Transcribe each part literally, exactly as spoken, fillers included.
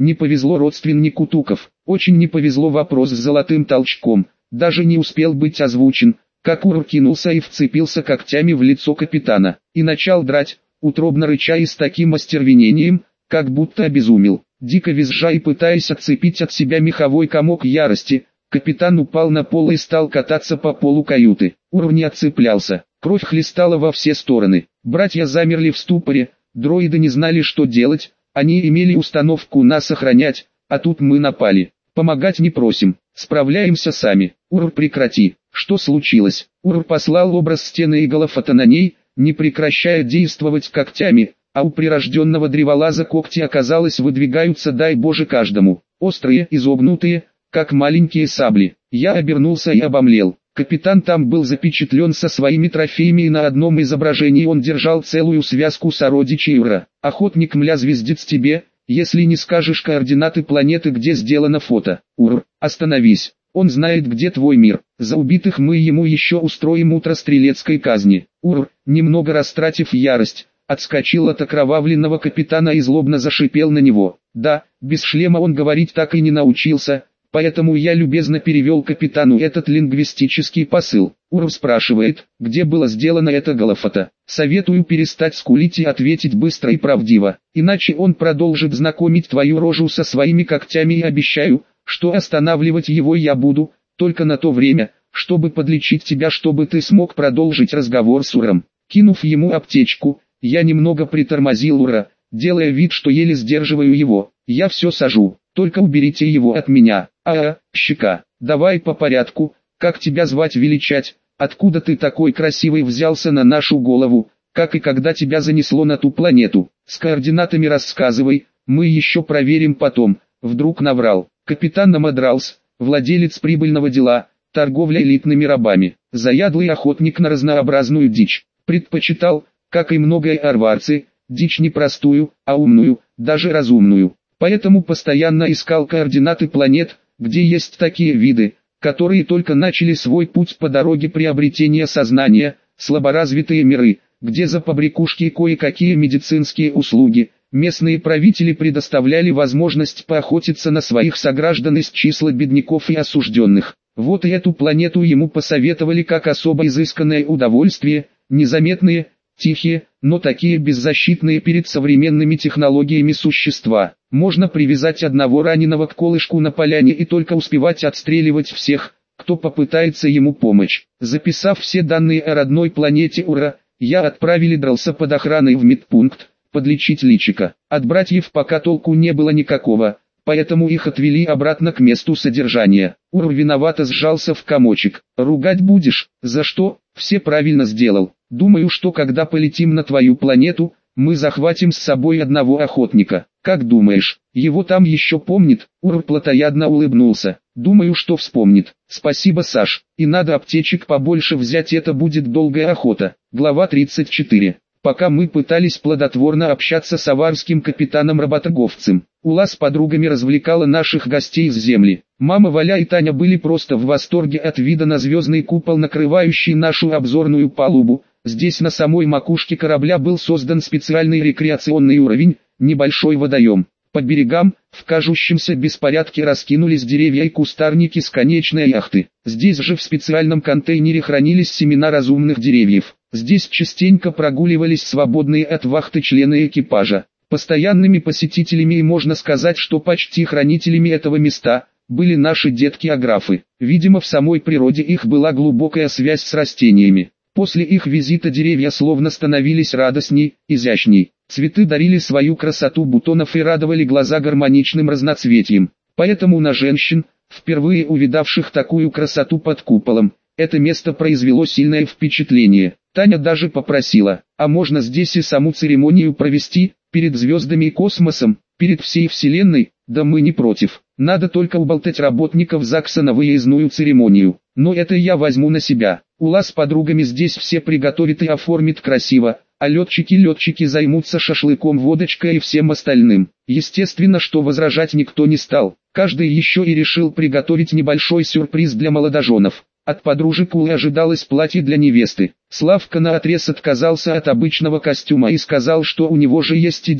Не повезло родственнику Туков, очень не повезло вопрос с золотым толчком, даже не успел быть озвучен, как Ур кинулся и вцепился когтями в лицо капитана, и начал драть, утробно рыча и с таким остервенением, как будто обезумел. Дико визжа и пытаясь отцепить от себя меховой комок ярости, капитан упал на пол и стал кататься по полу каюты. Ур не отцеплялся, кровь хлестала во все стороны. Братья замерли в ступоре, дроиды не знали, что делать, они имели установку нас охранять, а тут мы напали. Помогать не просим, справляемся сами. Ур, прекрати. Что случилось? Ур послал образ стены Иголофота на ней, не прекращая действовать когтями, а у прирожденного древолаза когти, оказалось, выдвигаются, дай Боже, каждому. Острые, изогнутые, как маленькие сабли. Я обернулся и обомлел. Капитан там был запечатлен со своими трофеями, и на одном изображении он держал целую связку сородичей Ура. Охотник, мля, звездец тебе, если не скажешь координаты планеты, где сделано фото. Ур, остановись. Он знает, где твой мир. За убитых мы ему еще устроим утро стрелецкой казни. Ур, немного растратив ярость, отскочил от окровавленного капитана и злобно зашипел на него. Да, без шлема он говорить так и не научился, поэтому я любезно перевел капитану этот лингвистический посыл. Ур спрашивает, где было сделано это Голофото. Советую перестать скулить и ответить быстро и правдиво, иначе он продолжит знакомить твою рожу со своими когтями, и обещаю, что останавливать его я буду, только на то время, чтобы подлечить тебя, чтобы ты смог продолжить разговор с Уром. Кинув ему аптечку, я немного притормозил Ура, делая вид, что еле сдерживаю его. Я все сажу, только уберите его от меня. А, щека, давай по порядку, как тебя звать, величать, откуда ты такой красивый взялся на нашу голову, как и когда тебя занесло на ту планету. С координатами рассказывай, мы еще проверим потом. Вдруг наврал. Капитан Намадралс, владелец прибыльного дела, торговля элитными рабами, заядлый охотник на разнообразную дичь, предпочитал, как и многие арварцы, дичь не простую, а умную, даже разумную. Поэтому постоянно искал координаты планет, где есть такие виды, которые только начали свой путь по дороге приобретения сознания, слаборазвитые миры, где за побрякушки кое-какие медицинские услуги. Местные правители предоставляли возможность поохотиться на своих сограждан из числа бедняков и осужденных. Вот и эту планету ему посоветовали как особо изысканное удовольствие, незаметные, тихие, но такие беззащитные перед современными технологиями существа. Можно привязать одного раненого к колышку на поляне и только успевать отстреливать всех, кто попытается ему помочь. Записав все данные о родной планете Ура, я отправили дрался под охраной в медпункт, подлечить личика. От братьев пока толку не было никакого, поэтому их отвели обратно к месту содержания. Ур виновато сжался в комочек. «Ругать будешь? За что?» «Все правильно сделал. Думаю, что когда полетим на твою планету, мы захватим с собой одного охотника. Как думаешь, его там еще помнит?» Ур плотоядно улыбнулся. «Думаю, что вспомнит. Спасибо, Саш. И надо аптечек побольше взять, это будет долгая охота». Глава тридцать четыре. Пока мы пытались плодотворно общаться с аварским капитаном-работорговцем, Ула с подругами развлекала наших гостей с земли. Мама Валя и Таня были просто в восторге от вида на звездный купол, накрывающий нашу обзорную палубу. Здесь на самой макушке корабля был создан специальный рекреационный уровень, небольшой водоем. По берегам, в кажущемся беспорядке, раскинулись деревья и кустарники с конечной яхты. Здесь же в специальном контейнере хранились семена разумных деревьев. Здесь частенько прогуливались свободные от вахты члены экипажа. Постоянными посетителями и, можно сказать, что почти хранителями этого места, были наши детки-аграфы. Видимо, в самой природе их была глубокая связь с растениями. После их визита деревья словно становились радостней, изящней. Цветы дарили свою красоту бутонов и радовали глаза гармоничным разноцветием. Поэтому на женщин, впервые увидавших такую красоту под куполом, это место произвело сильное впечатление. Таня даже попросила: «А можно здесь и саму церемонию провести, перед звездами и космосом, перед всей вселенной?» «Да мы не против. Надо только уболтать работников ЗАГСа на выездную церемонию. Но это я возьму на себя. Ула с подругами здесь все приготовит и оформит красиво, а летчики-летчики займутся шашлыком, водочкой и всем остальным». Естественно, что возражать никто не стал. Каждый еще и решил приготовить небольшой сюрприз для молодоженов. От подружек Улы ожидалось платье для невесты. Славка наотрез отказался от обычного костюма и сказал, что у него же есть идея,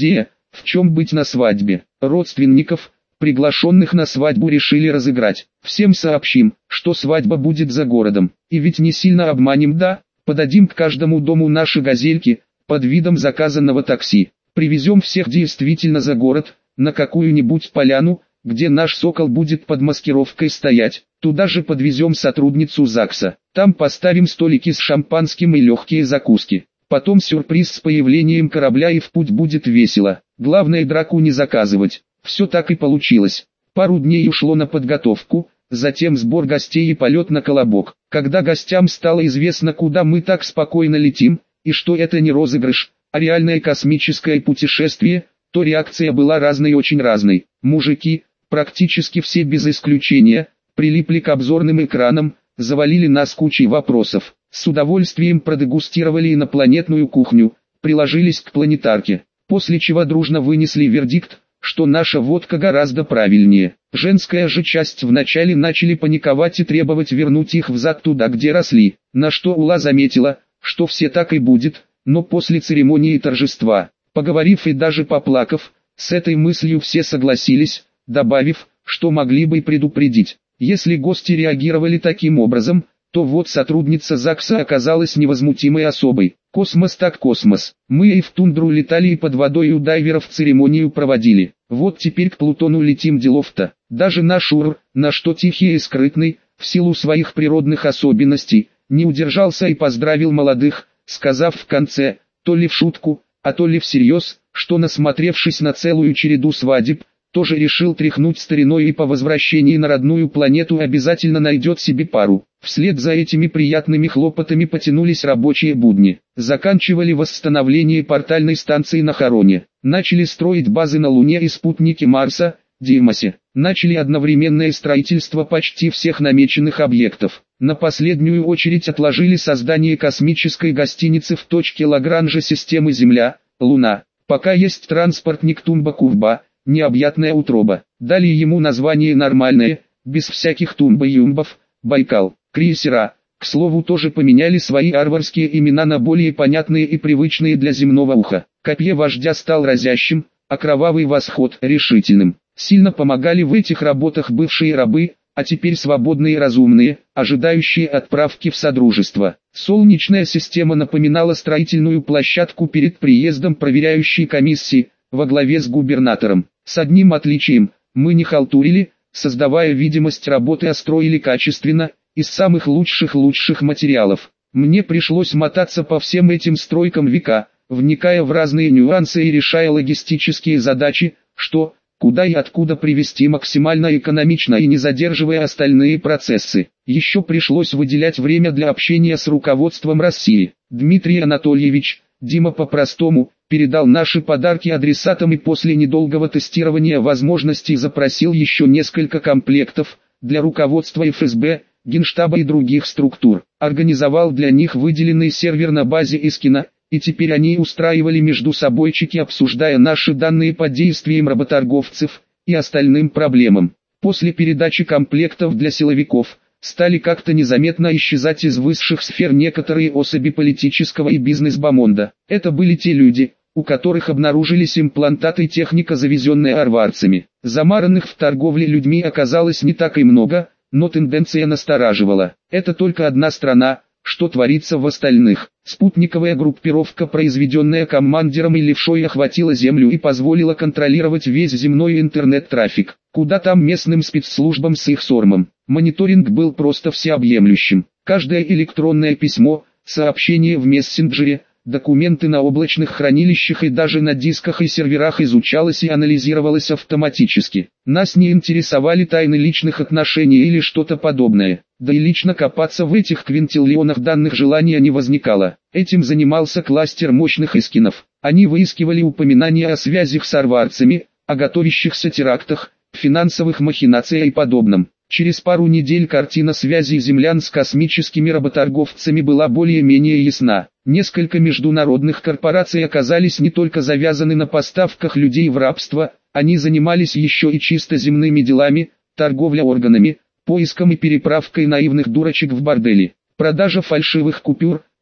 в чем быть на свадьбе. Родственников, приглашенных на свадьбу, решили разыграть. Всем сообщим, что свадьба будет за городом. И ведь не сильно обманем, да? Подадим к каждому дому наши газельки, под видом заказанного такси. Привезем всех действительно за город, на какую-нибудь поляну, где наш сокол будет под маскировкой стоять. Туда же подвезем сотрудницу ЗАГСа. Там поставим столики с шампанским и легкие закуски. Потом сюрприз с появлением корабля, и в путь будет весело. Главное, драку не заказывать. Все так и получилось. Пару дней ушло на подготовку, затем сбор гостей и полет на Колобок. Когда гостям стало известно, куда мы так спокойно летим, и что это не розыгрыш, а реальное космическое путешествие, то реакция была разной, очень разной. Мужики, практически все без исключения, прилипли к обзорным экранам, завалили нас кучей вопросов. С удовольствием продегустировали инопланетную кухню, приложились к планетарке, после чего дружно вынесли вердикт, что наша водка гораздо правильнее. Женская же часть вначале начали паниковать и требовать вернуть их взад туда, где росли, на что Ула заметила, что все так и будет, но после церемонии торжества, поговорив и даже поплакав, с этой мыслью все согласились, добавив, что могли бы и предупредить. Если гости реагировали таким образом, то вот сотрудница ЗАГСа оказалась невозмутимой особой. Космос так космос. Мы и в тундру летали, и под водой у дайверов церемонию проводили. Вот теперь к Плутону летим, делов-то. Даже наш Ур, на что тихий и скрытный, в силу своих природных особенностей, не удержался и поздравил молодых, сказав в конце, то ли в шутку, а то ли всерьез, что, насмотревшись на целую череду свадеб, тоже решил тряхнуть стариной и по возвращении на родную планету обязательно найдет себе пару. Вслед за этими приятными хлопотами потянулись рабочие будни. Заканчивали восстановление портальной станции на Хароне. Начали строить базы на Луне и спутнике Марса, Димасе. Начали одновременное строительство почти всех намеченных объектов. На последнюю очередь отложили создание космической гостиницы в точке Лагранжа системы Земля, Луна. Пока есть транспортник Тумба-Кумба, необъятная утроба. Дали ему название нормальное, без всяких Тумба-Юмбов, Байкал. Крейсера, к слову, тоже поменяли свои арварские имена на более понятные и привычные для земного уха. Копье вождя стал разящим, а кровавый восход решительным. Сильно помогали в этих работах бывшие рабы, а теперь свободные и разумные, ожидающие отправки в Содружество. Солнечная система напоминала строительную площадку перед приездом проверяющей комиссии, во главе с губернатором. С одним отличием: мы не халтурили, создавая видимость работы, а строили качественно, из самых лучших лучших материалов. Мне пришлось мотаться по всем этим стройкам века, вникая в разные нюансы и решая логистические задачи, что, куда и откуда привезти максимально экономично и не задерживая остальные процессы. Еще пришлось выделять время для общения с руководством России. Дмитрий Анатольевич, Дима по-простому, передал наши подарки адресатам и после недолгого тестирования возможностей запросил еще несколько комплектов для руководства эф эс бэ, Генштаба и других структур. Организовал для них выделенный сервер на базе Искина, и теперь они устраивали между собой чеки, обсуждая наши данные под действием работорговцев и остальным проблемам. После передачи комплектов для силовиков, стали как-то незаметно исчезать из высших сфер некоторые особи политического и бизнес-бомонда. Это были те люди, у которых обнаружились имплантаты и техника, завезенная арварцами. Замаранных в торговле людьми оказалось не так и много, но тенденция настораживала. Это только одна страна, что творится в остальных. Спутниковая группировка, произведенная командиром и левшой, охватила Землю и позволила контролировать весь земной интернет-трафик. Куда там местным спецслужбам с их сормом. Мониторинг был просто всеобъемлющим. Каждое электронное письмо, сообщение в мессенджере, документы на облачных хранилищах и даже на дисках и серверах изучалось и анализировалось автоматически. Нас не интересовали тайны личных отношений или что-то подобное. Да и лично копаться в этих квинтиллионах данных желания не возникало. Этим занимался кластер мощных искинов. Они выискивали упоминания о связях с арварцами, о готовящихся терактах, финансовых махинациях и подобном. Через пару недель картина связей землян с космическими работорговцами была более-менее ясна. Несколько международных корпораций оказались не только завязаны на поставках людей в рабство, они занимались еще и чисто земными делами, торговля органами, поиском и переправкой наивных дурочек в бордели, продажа фальшивых купюр,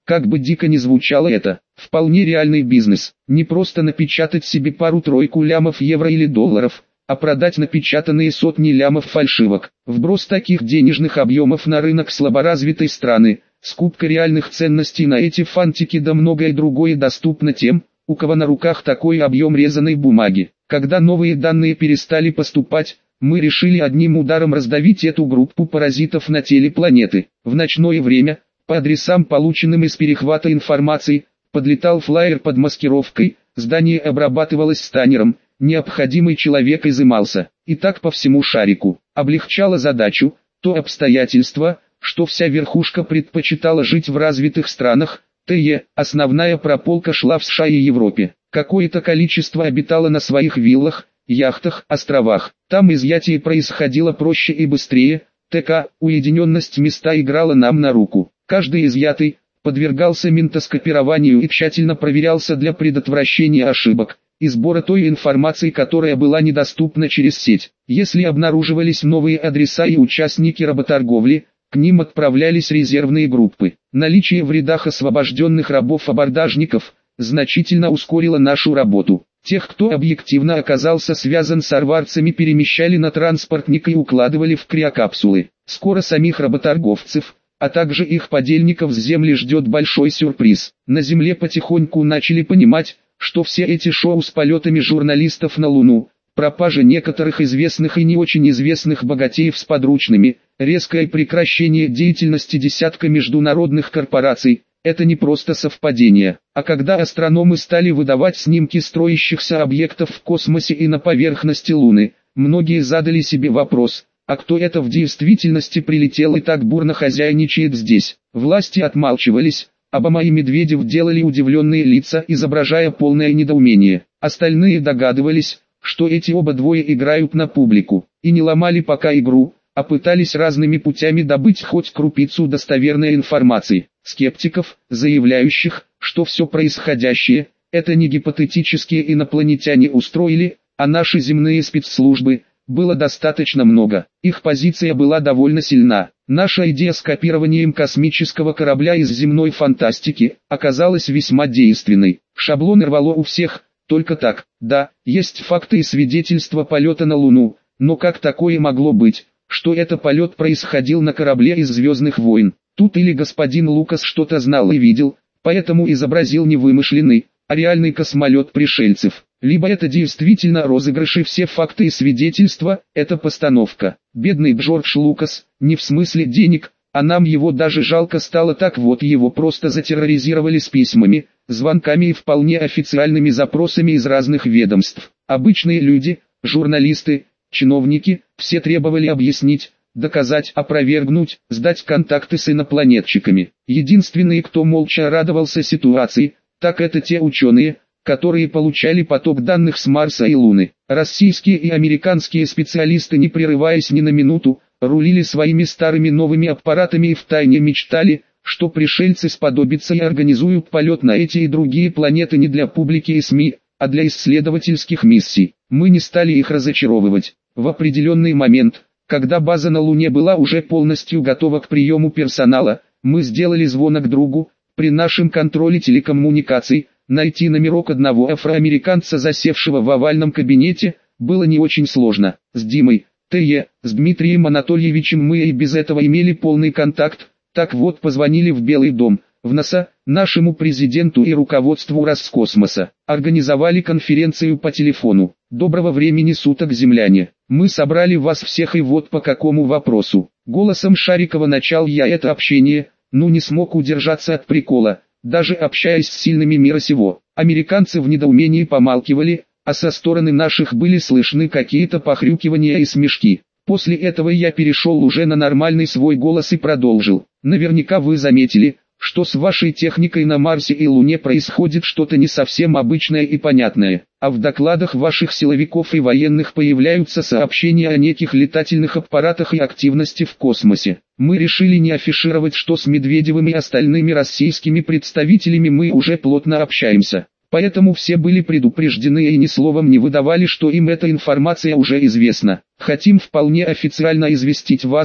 Как бы дико ни звучало это, вполне реальный бизнес. Не просто напечатать себе пару-тройку лямов евро или долларов, а продать напечатанные сотни лямов фальшивок. Вброс таких денежных объемов на рынок слаборазвитой страны, скупка реальных ценностей на эти фантики да многое другое доступно тем, у кого на руках такой объем резаной бумаги. Когда новые данные перестали поступать, мы решили одним ударом раздавить эту группу паразитов на теле планеты. В ночное время, по адресам, полученным из перехвата информации, подлетал флаер под маскировкой, здание обрабатывалось сканером, необходимый человек изымался. И так по всему шарику. Облегчало задачу то обстоятельство, что вся верхушка предпочитала жить в развитых странах, т.е. основная прополка шла в США и Европе. Какое-то количество обитало на своих виллах, яхтах, островах. Там изъятие происходило проще и быстрее, т.к. уединенность места играла нам на руку. Каждый изъятый подвергался ментоскопированию и тщательно проверялся для предотвращения ошибок и сбора той информации, которая была недоступна через сеть. Если обнаруживались новые адреса и участники работорговли, к ним отправлялись резервные группы. Наличие в рядах освобожденных рабов-абордажников значительно ускорило нашу работу. Тех, кто объективно оказался связан с арварцами, перемещали на транспортник и укладывали в криокапсулы. Скоро самих работорговцев, а также их подельников с земли ждет большой сюрприз. На земле потихоньку начали понимать, что все эти шоу с полетами журналистов на Луну, пропажа некоторых известных и не очень известных богатеев с подручными, резкое прекращение деятельности десятка международных корпораций – это не просто совпадение. А когда астрономы стали выдавать снимки строящихся объектов в космосе и на поверхности Луны, многие задали себе вопрос, а кто это в действительности прилетел и так бурно хозяйничает здесь? Власти отмалчивались. Обама и Медведев делали удивленные лица, изображая полное недоумение. Остальные догадывались, что эти оба двое играют на публику, и не ломали пока игру, а пытались разными путями добыть хоть крупицу достоверной информации. Скептиков, заявляющих, что все происходящее – это не гипотетические инопланетяне устроили, а наши земные спецслужбы – было достаточно много. Их позиция была довольно сильна. Наша идея с копированием космического корабля из земной фантастики оказалась весьма действенной. Шаблон рвало у всех, только так. Да, есть факты и свидетельства полета на Луну, но как такое могло быть, что это полет происходил на корабле из «Звездных войн»? Тут или господин Лукас что-то знал и видел, поэтому изобразил не вымышленный, а реальный космолет пришельцев. Либо это действительно розыгрыш и все факты и свидетельства – это постановка. Бедный Джордж Лукас, не в смысле денег, а нам его даже жалко стало, так вот его просто затерроризировали с письмами, звонками и вполне официальными запросами из разных ведомств. Обычные люди, журналисты, чиновники, все требовали объяснить, доказать, опровергнуть, сдать контакты с инопланетчиками. Единственные, кто молча радовался ситуации, так это те ученые, которые получали поток данных с Марса и Луны. Российские и американские специалисты, не прерываясь ни на минуту, рулили своими старыми новыми аппаратами и втайне мечтали, что пришельцы сподобятся и организуют полет на эти и другие планеты не для публики и СМИ, а для исследовательских миссий. Мы не стали их разочаровывать. В определенный момент, когда база на Луне была уже полностью готова к приему персонала, мы сделали звонок другу. При нашем контроле телекоммуникаций, найти номерок одного афроамериканца, засевшего в овальном кабинете, было не очень сложно. С Димой, Т.Е., с Дмитрием Анатольевичем мы и без этого имели полный контакт. Так вот, позвонили в Белый дом, в НАСА, нашему президенту и руководству Роскосмоса. Организовали конференцию по телефону. Доброго времени суток, земляне. Мы собрали вас всех, и вот по какому вопросу. Голосом Шарикова начал я это общение. Ну, не смог удержаться от прикола, даже общаясь с сильными мира сего. Американцы в недоумении помалкивали, а со стороны наших были слышны какие-то похрюкивания и смешки. После этого я перешел уже на нормальный свой голос и продолжил. Наверняка вы заметили, что с вашей техникой на Марсе и Луне происходит что-то не совсем обычное и понятное, а в докладах ваших силовиков и военных появляются сообщения о неких летательных аппаратах и активности в космосе. Мы решили не афишировать, что с Медведевым и остальными российскими представителями мы уже плотно общаемся. Поэтому все были предупреждены и ни словом не выдавали, что им эта информация уже известна. Хотим вполне официально известить вас,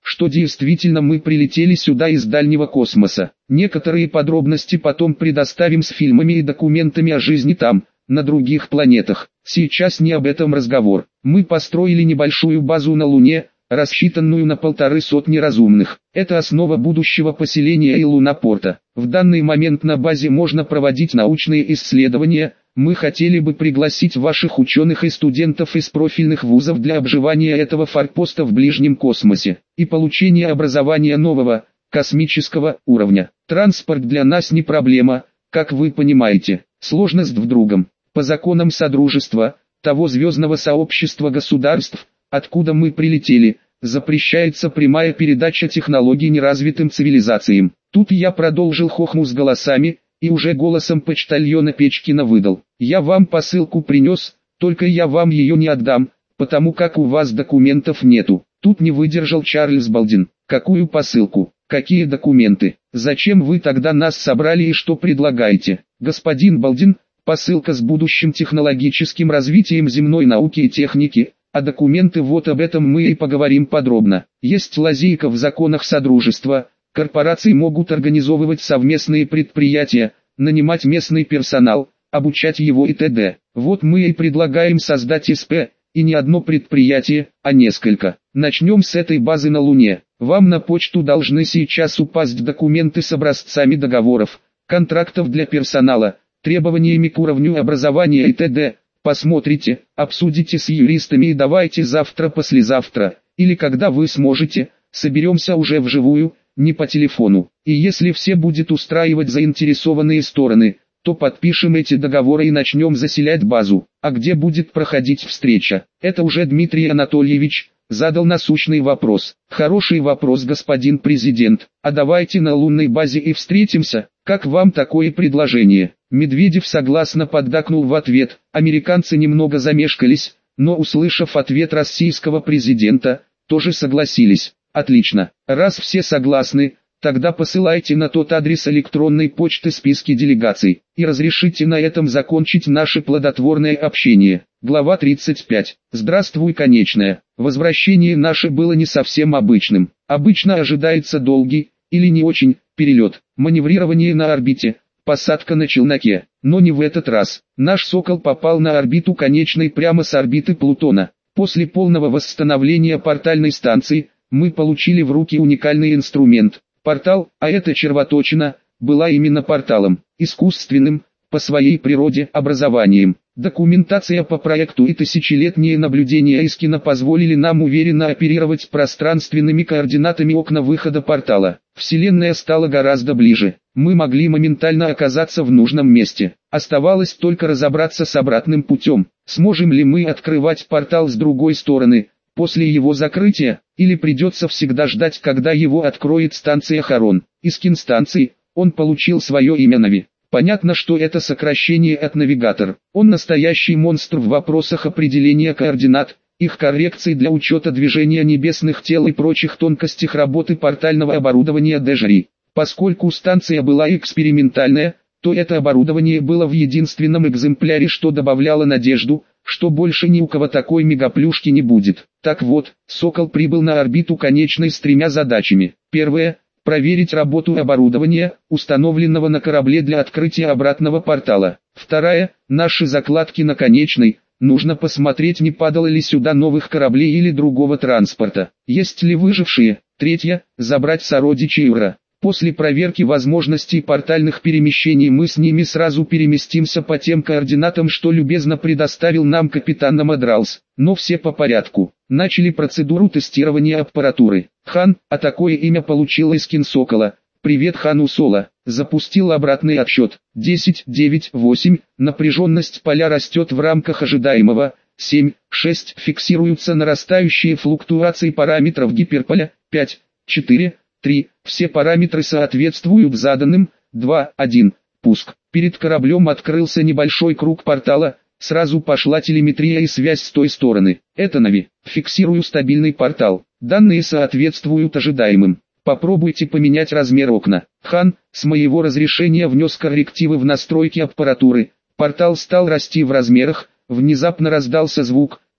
что действительно мы прилетели сюда из дальнего космоса. Некоторые подробности потом предоставим с фильмами и документами о жизни там, на других планетах. Сейчас не об этом разговор. Мы построили небольшую базу на Луне, рассчитанную на полторы сотни разумных. Это основа будущего поселения и лунопорта. В данный момент на базе можно проводить научные исследования. Мы хотели бы пригласить ваших ученых и студентов из профильных вузов для обживания этого форпоста в ближнем космосе и получения образования нового, космического уровня. Транспорт для нас не проблема, как вы понимаете. Сложность в другом. По законам Содружества, того звездного сообщества государств, откуда мы прилетели, запрещается прямая передача технологий неразвитым цивилизациям. Тут я продолжил хохму с голосами, и уже голосом почтальона Печкина выдал: «Я вам посылку принес, только я вам ее не отдам, потому как у вас документов нету». Тут не выдержал Чарльз Балдин. «Какую посылку? Какие документы? Зачем вы тогда нас собрали и что предлагаете?» «Господин Балдин, посылка с будущим технологическим развитием земной науки и техники, а документы вот об этом мы и поговорим подробно. Есть лазейка в законах Содружества. Корпорации могут организовывать совместные предприятия, нанимать местный персонал, обучать его и т.д. Вот мы и предлагаем создать СП, и не одно предприятие, а несколько. Начнем с этой базы на Луне. Вам на почту должны сейчас упасть документы с образцами договоров, контрактов для персонала, требованиями к уровню образования и т.д. Посмотрите, обсудите с юристами и давайте завтра-послезавтра, или когда вы сможете, соберемся уже вживую, не по телефону. И если все будет устраивать заинтересованные стороны, то подпишем эти договоры и начнем заселять базу. А где будет проходить встреча? Это уже Дмитрий Анатольевич задал насущный вопрос. Хороший вопрос, господин президент. А давайте на лунной базе и встретимся. Как вам такое предложение? Медведев согласно поддакнул в ответ. Американцы немного замешкались, но услышав ответ российского президента, тоже согласились. Отлично. Раз все согласны, тогда посылайте на тот адрес электронной почты списки делегаций, и разрешите на этом закончить наше плодотворное общение. Глава тридцать пять. Здравствуй, конечная. Возвращение наше было не совсем обычным. Обычно ожидается долгий, или не очень, перелет, маневрирование на орбите, посадка на челноке. Но не в этот раз. Наш «Сокол» попал на орбиту конечной прямо с орбиты Плутона. После полного восстановления портальной станции, мы получили в руки уникальный инструмент. Портал, а это червоточина, была именно порталом, искусственным, по своей природе, образованием. Документация по проекту и тысячелетние наблюдения Искина позволили нам уверенно оперировать пространственными координатами окна выхода портала. Вселенная стала гораздо ближе. Мы могли моментально оказаться в нужном месте. Оставалось только разобраться с обратным путем. Сможем ли мы открывать портал с другой стороны, после его закрытия, или придется всегда ждать, когда его откроет станция Харон. Искин станции, он получил свое имя Нави. Понятно, что это сокращение от навигатор. Он настоящий монстр в вопросах определения координат, их коррекций для учета движения небесных тел и прочих тонкостях работы портального оборудования Дежри. Поскольку станция была экспериментальная, то это оборудование было в единственном экземпляре, что добавляло надежду, что больше ни у кого такой мегаплюшки не будет. Так вот, «Сокол» прибыл на орбиту конечной с тремя задачами. Первая – проверить работу оборудования, установленного на корабле для открытия обратного портала. Вторая – наши закладки на конечной, нужно посмотреть, не падало ли сюда новых кораблей или другого транспорта. Есть ли выжившие. Третья – забрать сородичей Ура. После проверки возможностей портальных перемещений мы с ними сразу переместимся по тем координатам, что любезно предоставил нам капитан Намадралс. Но все по порядку. Начали процедуру тестирования аппаратуры. Хан, а такое имя получил Искин Сокола. Привет Хану Соло. Запустил обратный отсчет. десять, девять, восемь. Напряженность поля растет в рамках ожидаемого. семь, шесть. Фиксируются нарастающие флуктуации параметров гиперполя. пять, четыре, три. Все параметры соответствуют заданным. два, один. Пуск. Перед кораблем открылся небольшой круг портала. Сразу пошла телеметрия и связь с той стороны. Это Нави. Фиксирую стабильный портал. Данные соответствуют ожидаемым. Попробуйте поменять размер окна. Хан, с моего разрешения внес коррективы в настройки аппаратуры. Портал стал расти в размерах. Внезапно раздался звук,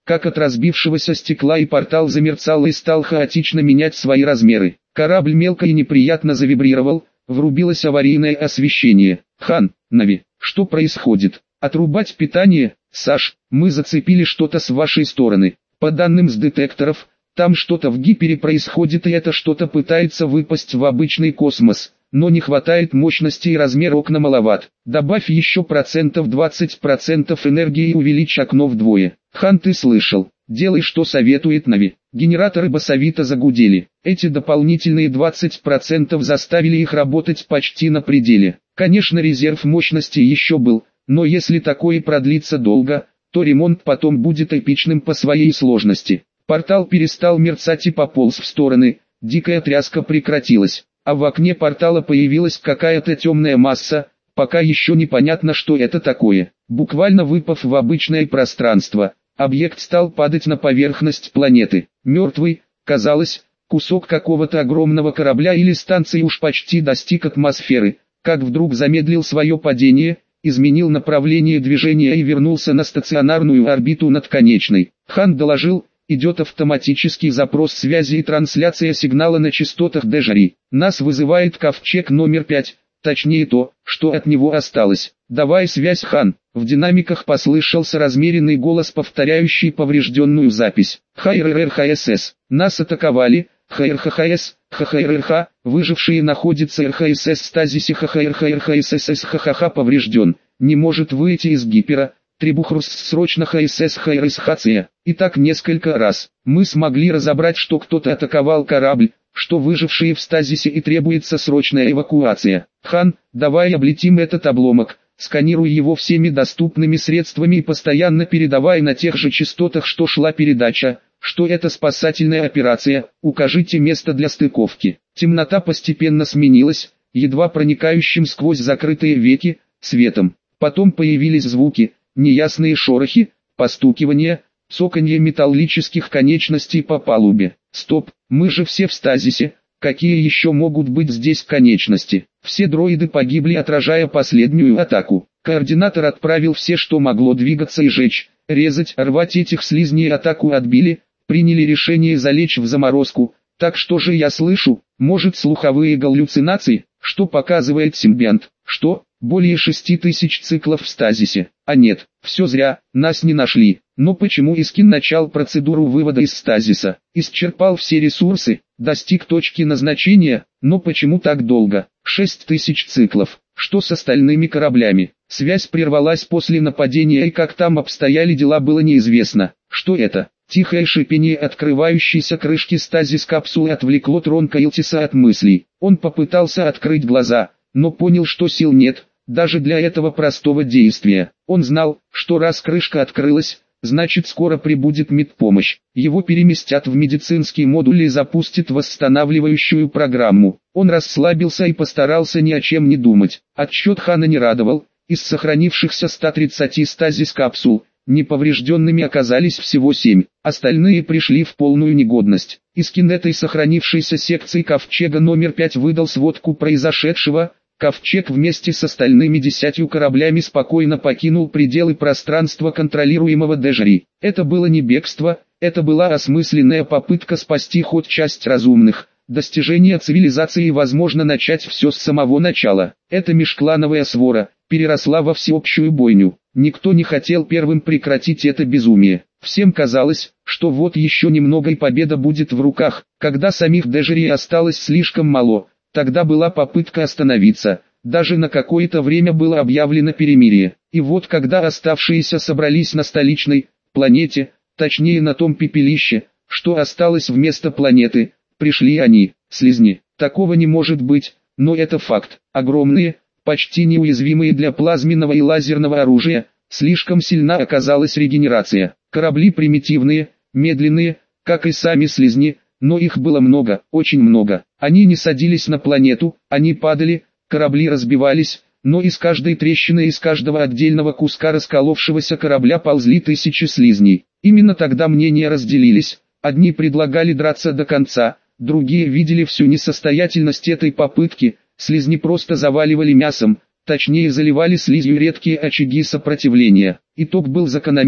как от разбившегося стекла, и портал замерцал и стал хаотично менять свои размеры. Корабль мелко и неприятно завибрировал, врубилось аварийное освещение. «Хан, Нави, что происходит? Отрубать питание? Саш, мы зацепили что-то с вашей стороны. По данным с детекторов, там что-то в гипере происходит, и это что-то пытается выпасть в обычный космос, но не хватает мощности и размер окна маловат. Добавь еще процентов двадцать процентов энергии и увеличь окно вдвое». «Хан, ты слышал? Делай, что советует Нави». Генераторы басовито загудели. Эти дополнительные двадцать процентов заставили их работать почти на пределе. Конечно, резерв мощности еще был, но если такое продлится долго, то ремонт потом будет эпичным по своей сложности. Портал перестал мерцать и пополз в стороны, дикая тряска прекратилась, а в окне портала появилась какая-то темная масса, пока еще непонятно, что это такое. Буквально выпав в обычное пространство, объект стал падать на поверхность планеты. Мертвый, казалось, кусок какого-то огромного корабля или станции уж почти достиг атмосферы, как вдруг замедлил свое падение, изменил направление движения и вернулся на стационарную орбиту над конечной. Хан доложил: идет автоматический запрос связи и трансляция сигнала на частотах Дежари. Нас вызывает ковчег номер пять, точнее то, что от него осталось. Давай связь, Хан. В динамиках послышался размеренный голос, повторяющий поврежденную запись. ХРРХСС. Нас атаковали. ХРХХС, ХХРРХ, выжившие находятся РХСС в стазисе. ХХРХРХСС ХХХ поврежден. Не может выйти из гипера. Требухрус срочно ХСС ХРСХЦ. И так несколько раз. Мы смогли разобрать, что кто-то атаковал корабль, что выжившие в стазисе и требуется срочная эвакуация. Хан, давай облетим этот обломок, сканируй его всеми доступными средствами и постоянно передавай на тех же частотах, что шла передача, что это спасательная операция, укажите место для стыковки. Темнота постепенно сменилась, едва проникающим сквозь закрытые веки, светом. Потом появились звуки, неясные шорохи, постукивания, цоканье металлических конечностей по палубе. Стоп, мы же все в стазисе, какие еще могут быть здесь конечности? Все дроиды погибли, отражая последнюю атаку. Координатор отправил все, что могло двигаться и жечь, резать, рвать этих слизней. Атаку отбили, приняли решение залечь в заморозку. Так что же я слышу? Может, слуховые галлюцинации? Что показывает симбионт? Что? Более шести тысяч циклов в стазисе. А нет, все зря, нас не нашли. Но почему Искин начал процедуру вывода из стазиса? Исчерпал все ресурсы, достиг точки назначения, но почему так долго? шесть тысяч циклов. Что с остальными кораблями? Связь прервалась после нападения, и как там обстояли дела, было неизвестно. Что это? Тихое шипение открывающейся крышки стазис-капсулы отвлекло Тронка Илтиса от мыслей. Он попытался открыть глаза, но понял, что сил нет, даже для этого простого действия. Он знал, что раз крышка открылась, значит скоро прибудет медпомощь. Его переместят в медицинский модуль и запустят восстанавливающую программу. Он расслабился и постарался ни о чем не думать. Отсчет Хана не радовал. Из сохранившихся ста тридцати стазис-капсул, неповрежденными оказались всего семь. Остальные пришли в полную негодность. Искин этой сохранившейся секции ковчега номер пять выдал сводку произошедшего. Ковчег вместе с остальными десятью кораблями спокойно покинул пределы пространства контролируемого Дежари. Это было не бегство, это была осмысленная попытка спасти хоть часть разумных. Достижение цивилизации и, возможно, начать все с самого начала. Эта межклановая свора переросла во всеобщую бойню. Никто не хотел первым прекратить это безумие. Всем казалось, что вот еще немного и победа будет в руках. Когда самих Дежари осталось слишком мало, тогда была попытка остановиться. Даже на какое-то время было объявлено перемирие. И вот когда оставшиеся собрались на столичной планете, точнее на том пепелище, что осталось вместо планеты, пришли они, слизни. Такого не может быть, но это факт. Огромные, почти неуязвимые для плазменного и лазерного оружия, слишком сильна оказалась регенерация. Корабли примитивные, медленные, как и сами слизни, но их было много, очень много. Они не садились на планету, они падали, корабли разбивались, но из каждой трещины, из каждого отдельного куска расколовшегося корабля ползли тысячи слизней. Именно тогда мнения разделились, одни предлагали драться до конца, другие видели всю несостоятельность этой попытки, слизни просто заваливали мясом, точнее заливали слизью редкие очаги сопротивления. Итог был закономерен,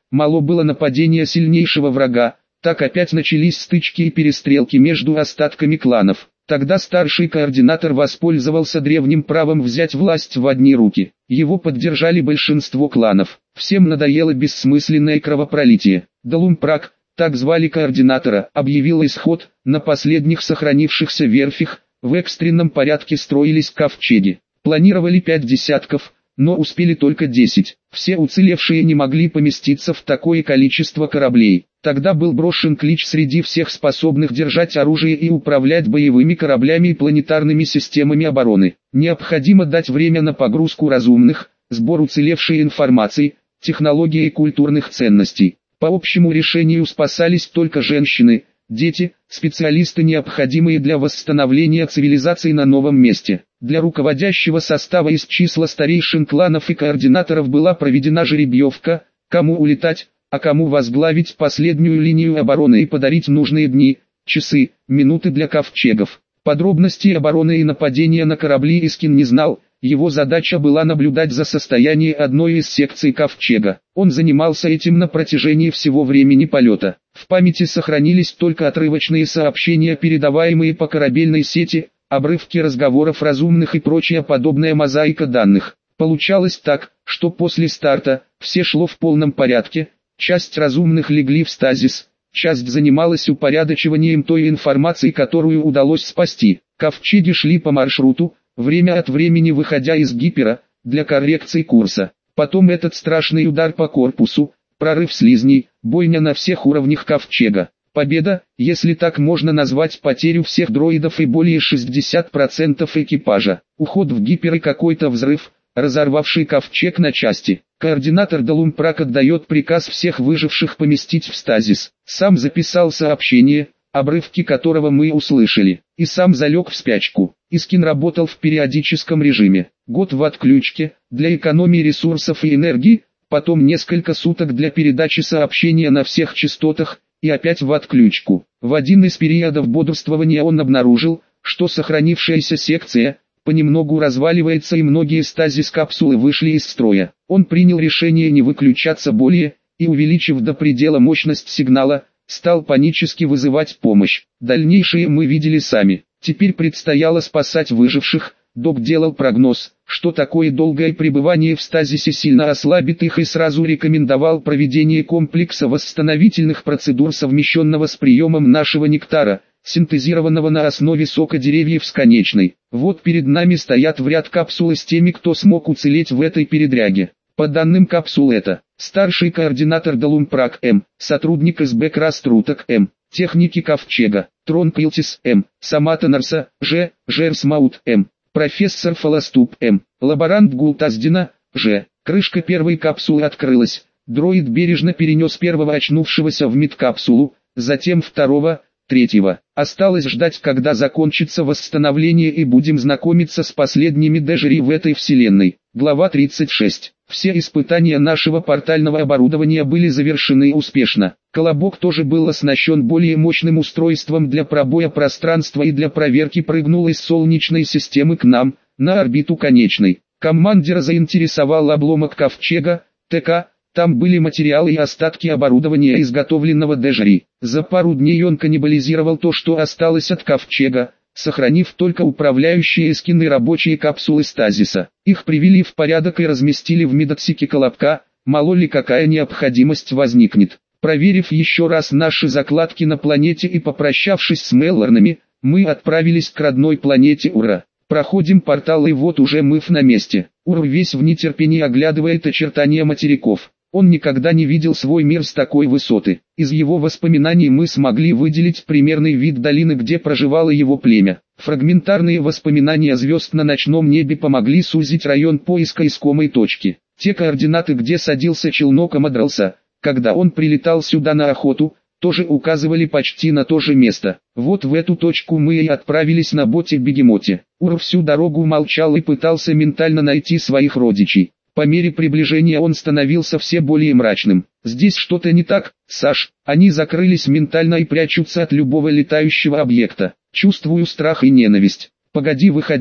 мало было нападения сильнейшего врага, так опять начались стычки и перестрелки между остатками кланов. Тогда старший координатор воспользовался древним правом взять власть в одни руки. Его поддержали большинство кланов. Всем надоело бессмысленное кровопролитие. Далумпрак, так звали координатора, объявил исход. На последних сохранившихся верфях в экстренном порядке строились ковчеги. Планировали пять десятков, но успели только десять. Все уцелевшие не могли поместиться в такое количество кораблей. Тогда был брошен клич среди всех способных держать оружие и управлять боевыми кораблями и планетарными системами обороны. Необходимо дать время на погрузку разумных, сбор уцелевшей информации, технологий и культурных ценностей. По общему решению спасались только женщины, дети, специалисты, необходимые для восстановления цивилизации на новом месте. Для руководящего состава из числа старейшин кланов и координаторов была проведена жеребьевка, кому улетать, а кому возглавить последнюю линию обороны и подарить нужные дни, часы, минуты для ковчегов. Подробностей обороны и нападения на корабли Искин не знал, его задача была наблюдать за состоянием одной из секций ковчега. Он занимался этим на протяжении всего времени полета. В памяти сохранились только отрывочные сообщения, передаваемые по корабельной сети, обрывки разговоров разумных и прочая подобная мозаика данных. Получалось так, что после старта все шло в полном порядке. Часть разумных легли в стазис, часть занималась упорядочиванием той информации, которую удалось спасти. Ковчеги шли по маршруту, время от времени выходя из гипера, для коррекции курса. Потом этот страшный удар по корпусу, прорыв слизней, бойня на всех уровнях ковчега. Победа, если так можно назвать потерю всех дроидов и более шестидесяти процентов экипажа. Уход в гипер и какой-то взрыв, разорвавший ковчег на части. Координатор Далумпрак отдает приказ всех выживших поместить в стазис. Сам записал сообщение, обрывки которого мы услышали, и сам залег в спячку. Искин работал в периодическом режиме. Год в отключке, для экономии ресурсов и энергии, потом несколько суток для передачи сообщения на всех частотах, и опять в отключку. В один из периодов бодрствования он обнаружил, что сохранившаяся секция понемногу разваливается и многие стазис-капсулы вышли из строя. Он принял решение не выключаться более, и увеличив до предела мощность сигнала, стал панически вызывать помощь. Дальнейшее мы видели сами. Теперь предстояло спасать выживших. Док делал прогноз, что такое долгое пребывание в стазисе сильно ослабит их, и сразу рекомендовал проведение комплекса восстановительных процедур, совмещенного с приемом нашего нектара, синтезированного на основе сока деревьев с конечной. Вот перед нами стоят в ряд капсулы с теми, кто смог уцелеть в этой передряге. По данным капсул это: старший координатор Далумпрак М, сотрудник СБ Краструток М, техники Ковчега, Трон Пилтис М, Самата Нарса Ж, Жерсмаут М, профессор Фаластуп М, лаборант Гултаздина Ж. Крышка первой капсулы открылась, дроид бережно перенес первого очнувшегося в медкапсулу, затем второго, третьего. Осталось ждать, когда закончится восстановление, и будем знакомиться с последними дежери в этой вселенной. Глава тридцать шесть. Все испытания нашего портального оборудования были завершены успешно. Колобок тоже был оснащен более мощным устройством для пробоя пространства и для проверки прыгнул из Солнечной системы к нам, на орбиту конечной. Командира заинтересовал обломок ковчега, ТК. Там были материалы и остатки оборудования, изготовленного дежери. За пару дней он каннибализировал то, что осталось от ковчега, сохранив только управляющие скины и рабочие капсулы стазиса. Их привели в порядок и разместили в медотсеке Колобка, мало ли какая необходимость возникнет. Проверив еще раз наши закладки на планете и попрощавшись с Меллорнами, мы отправились к родной планете Ура. Проходим портал, и вот уже мы на месте. Ур весь в нетерпении оглядывает очертания материков. Он никогда не видел свой мир с такой высоты. Из его воспоминаний мы смогли выделить примерный вид долины, где проживало его племя. Фрагментарные воспоминания звезд на ночном небе помогли сузить район поиска искомой точки. Те координаты, где садился челнок Амадралса, когда он прилетал сюда на охоту, тоже указывали почти на то же место. Вот в эту точку мы и отправились на боте-бегемоте. Ур всю дорогу молчал и пытался ментально найти своих родичей. По мере приближения он становился все более мрачным. Здесь что-то не так, Саш. Они закрылись ментально и прячутся от любого летающего объекта. Чувствую страх и ненависть. Погоди выходить,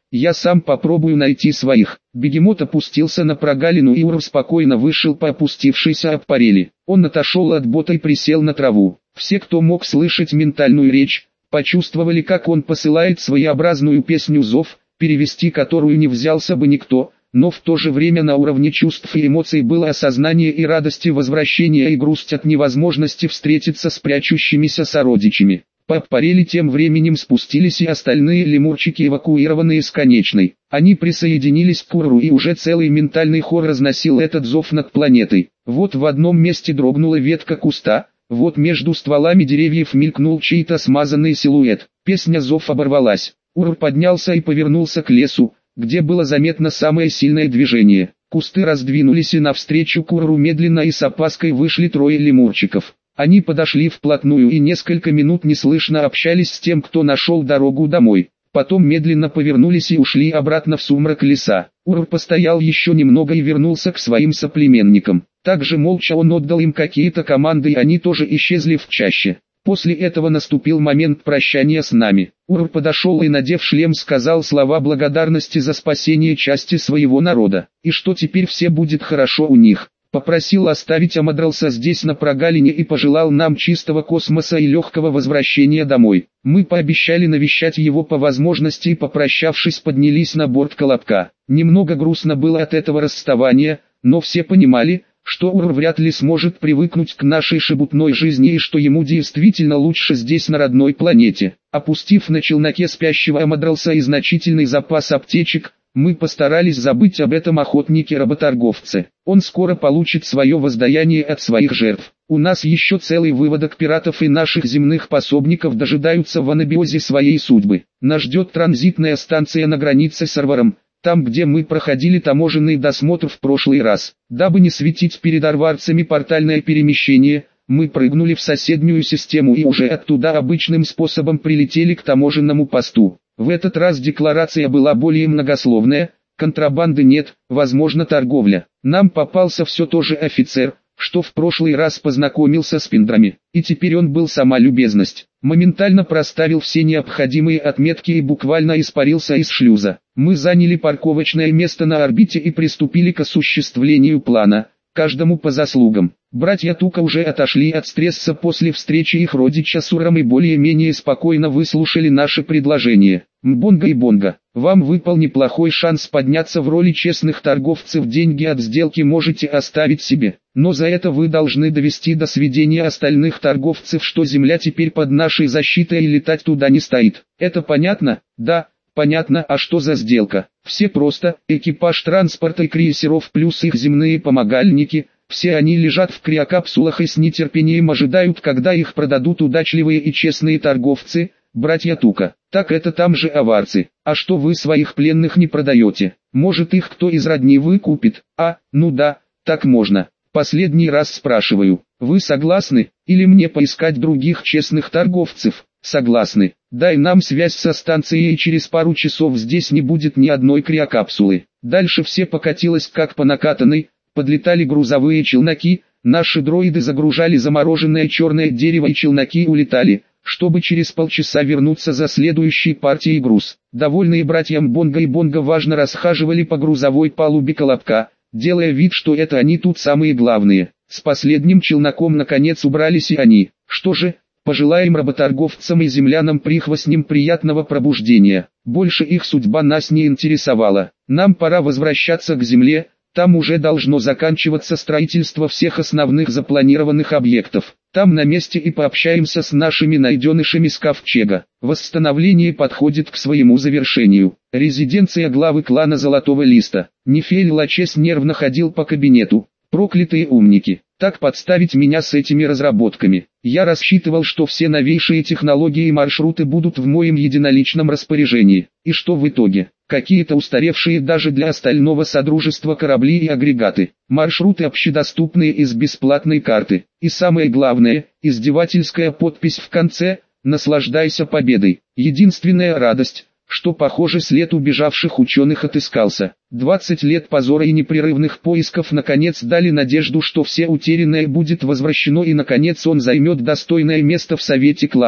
Я сам попробую найти своих. Бегемот опустился на прогалину, и Урв спокойно вышел по опустившейся аппарели. Он отошел от бота и присел на траву. Все, кто мог слышать ментальную речь, почувствовали, как он посылает своеобразную песню-зов, перевести которую не взялся бы никто, но в то же время на уровне чувств и эмоций было осознание и радости возвращения и грусть от невозможности встретиться с прячущимися сородичами. По аппарели тем временем спустились и остальные лемурчики, эвакуированные с конечной. Они присоединились к Урру, и уже целый ментальный хор разносил этот зов над планетой. Вот в одном месте дрогнула ветка куста, вот между стволами деревьев мелькнул чей-то смазанный силуэт. Песня-зов оборвалась. Урр поднялся и повернулся к лесу, где было заметно самое сильное движение. Кусты раздвинулись, и навстречу Курру медленно и с опаской вышли трое лемурчиков. Они подошли вплотную и несколько минут неслышно общались с тем, кто нашел дорогу домой. Потом медленно повернулись и ушли обратно в сумрак леса. Урр постоял еще немного и вернулся к своим соплеменникам. Также молча он отдал им какие-то команды, и они тоже исчезли в чаще. После этого наступил момент прощания с нами. Урр подошел и, надев шлем, сказал слова благодарности за спасение части своего народа, и что теперь все будет хорошо у них. Попросил оставить Амадралса здесь на прогалине и пожелал нам чистого космоса и легкого возвращения домой. Мы пообещали навещать его по возможности и, попрощавшись, поднялись на борт Колобка. Немного грустно было от этого расставания, но все понимали, что Урр вряд ли сможет привыкнуть к нашей шебутной жизни и что ему действительно лучше здесь, на родной планете. Опустив на челноке спящего Амадралса и значительный запас аптечек, мы постарались забыть об этом охотнике-работорговце. Он скоро получит свое воздаяние от своих жертв. У нас еще целый выводок пиратов и наших земных пособников дожидаются в анабиозе своей судьбы. Нас ждет транзитная станция на границе с Арваром, там, где мы проходили таможенный досмотр в прошлый раз. Дабы не светить перед арварцами портальное перемещение, мы прыгнули в соседнюю систему и уже оттуда обычным способом прилетели к таможенному посту. В этот раз декларация была более многословная, контрабанды нет, возможно торговля. Нам попался все тот же офицер, что в прошлый раз познакомился с пиндрами, и теперь он был сама любезность. Моментально проставил все необходимые отметки и буквально испарился из шлюза. Мы заняли парковочное место на орбите и приступили к осуществлению плана, каждому по заслугам. Братья Тука уже отошли от стресса после встречи их родича с Уром и более-менее спокойно выслушали наше предложение. Мбонга и Бонга, вам выпал неплохой шанс подняться в роли честных торговцев, деньги от сделки можете оставить себе, но за это вы должны довести до сведения остальных торговцев, что земля теперь под нашей защитой и летать туда не стоит. Это понятно? Да. Понятно, а что за сделка? Все просто, экипаж транспорта и крейсеров плюс их земные помогальники, все они лежат в криокапсулах и с нетерпением ожидают, когда их продадут удачливые и честные торговцы, братья Тука. Так это там же аварцы. А что вы своих пленных не продаете? Может, их кто из родни выкупит? А, ну да, так можно. Последний раз спрашиваю, вы согласны, или мне поискать других честных торговцев? Согласны. Дай нам связь со станцией, и через пару часов здесь не будет ни одной криокапсулы. Дальше все покатилось как по накатанной, подлетали грузовые челноки, наши дроиды загружали замороженное черное дерево и челноки улетали, чтобы через полчаса вернуться за следующей партией груз. Довольные братьям Бонга и Бонга важно расхаживали по грузовой палубе Колобка, делая вид, что это они тут самые главные. С последним челноком наконец убрались и они. Что же, пожелаем работорговцам и землянам-прихвостням приятного пробуждения. Больше их судьба нас не интересовала. Нам пора возвращаться к земле, там уже должно заканчиваться строительство всех основных запланированных объектов. Там на месте и пообщаемся с нашими найденышами с ковчега. Восстановление подходит к своему завершению. Резиденция главы клана Золотого Листа. Нефель Лачес нервно ходил по кабинету. Проклятые умники. Так подставить меня с этими разработками. Я рассчитывал, что все новейшие технологии и маршруты будут в моем единоличном распоряжении. И что в итоге? Какие-то устаревшие даже для остального содружества корабли и агрегаты. Маршруты общедоступные из бесплатной карты. И самое главное, издевательская подпись в конце «Наслаждайся победой». Единственная радость, что, похоже, след убежавших ученых отыскался. двадцать лет позора и непрерывных поисков наконец дали надежду, что все утерянное будет возвращено и наконец он займет достойное место в Совете кланов.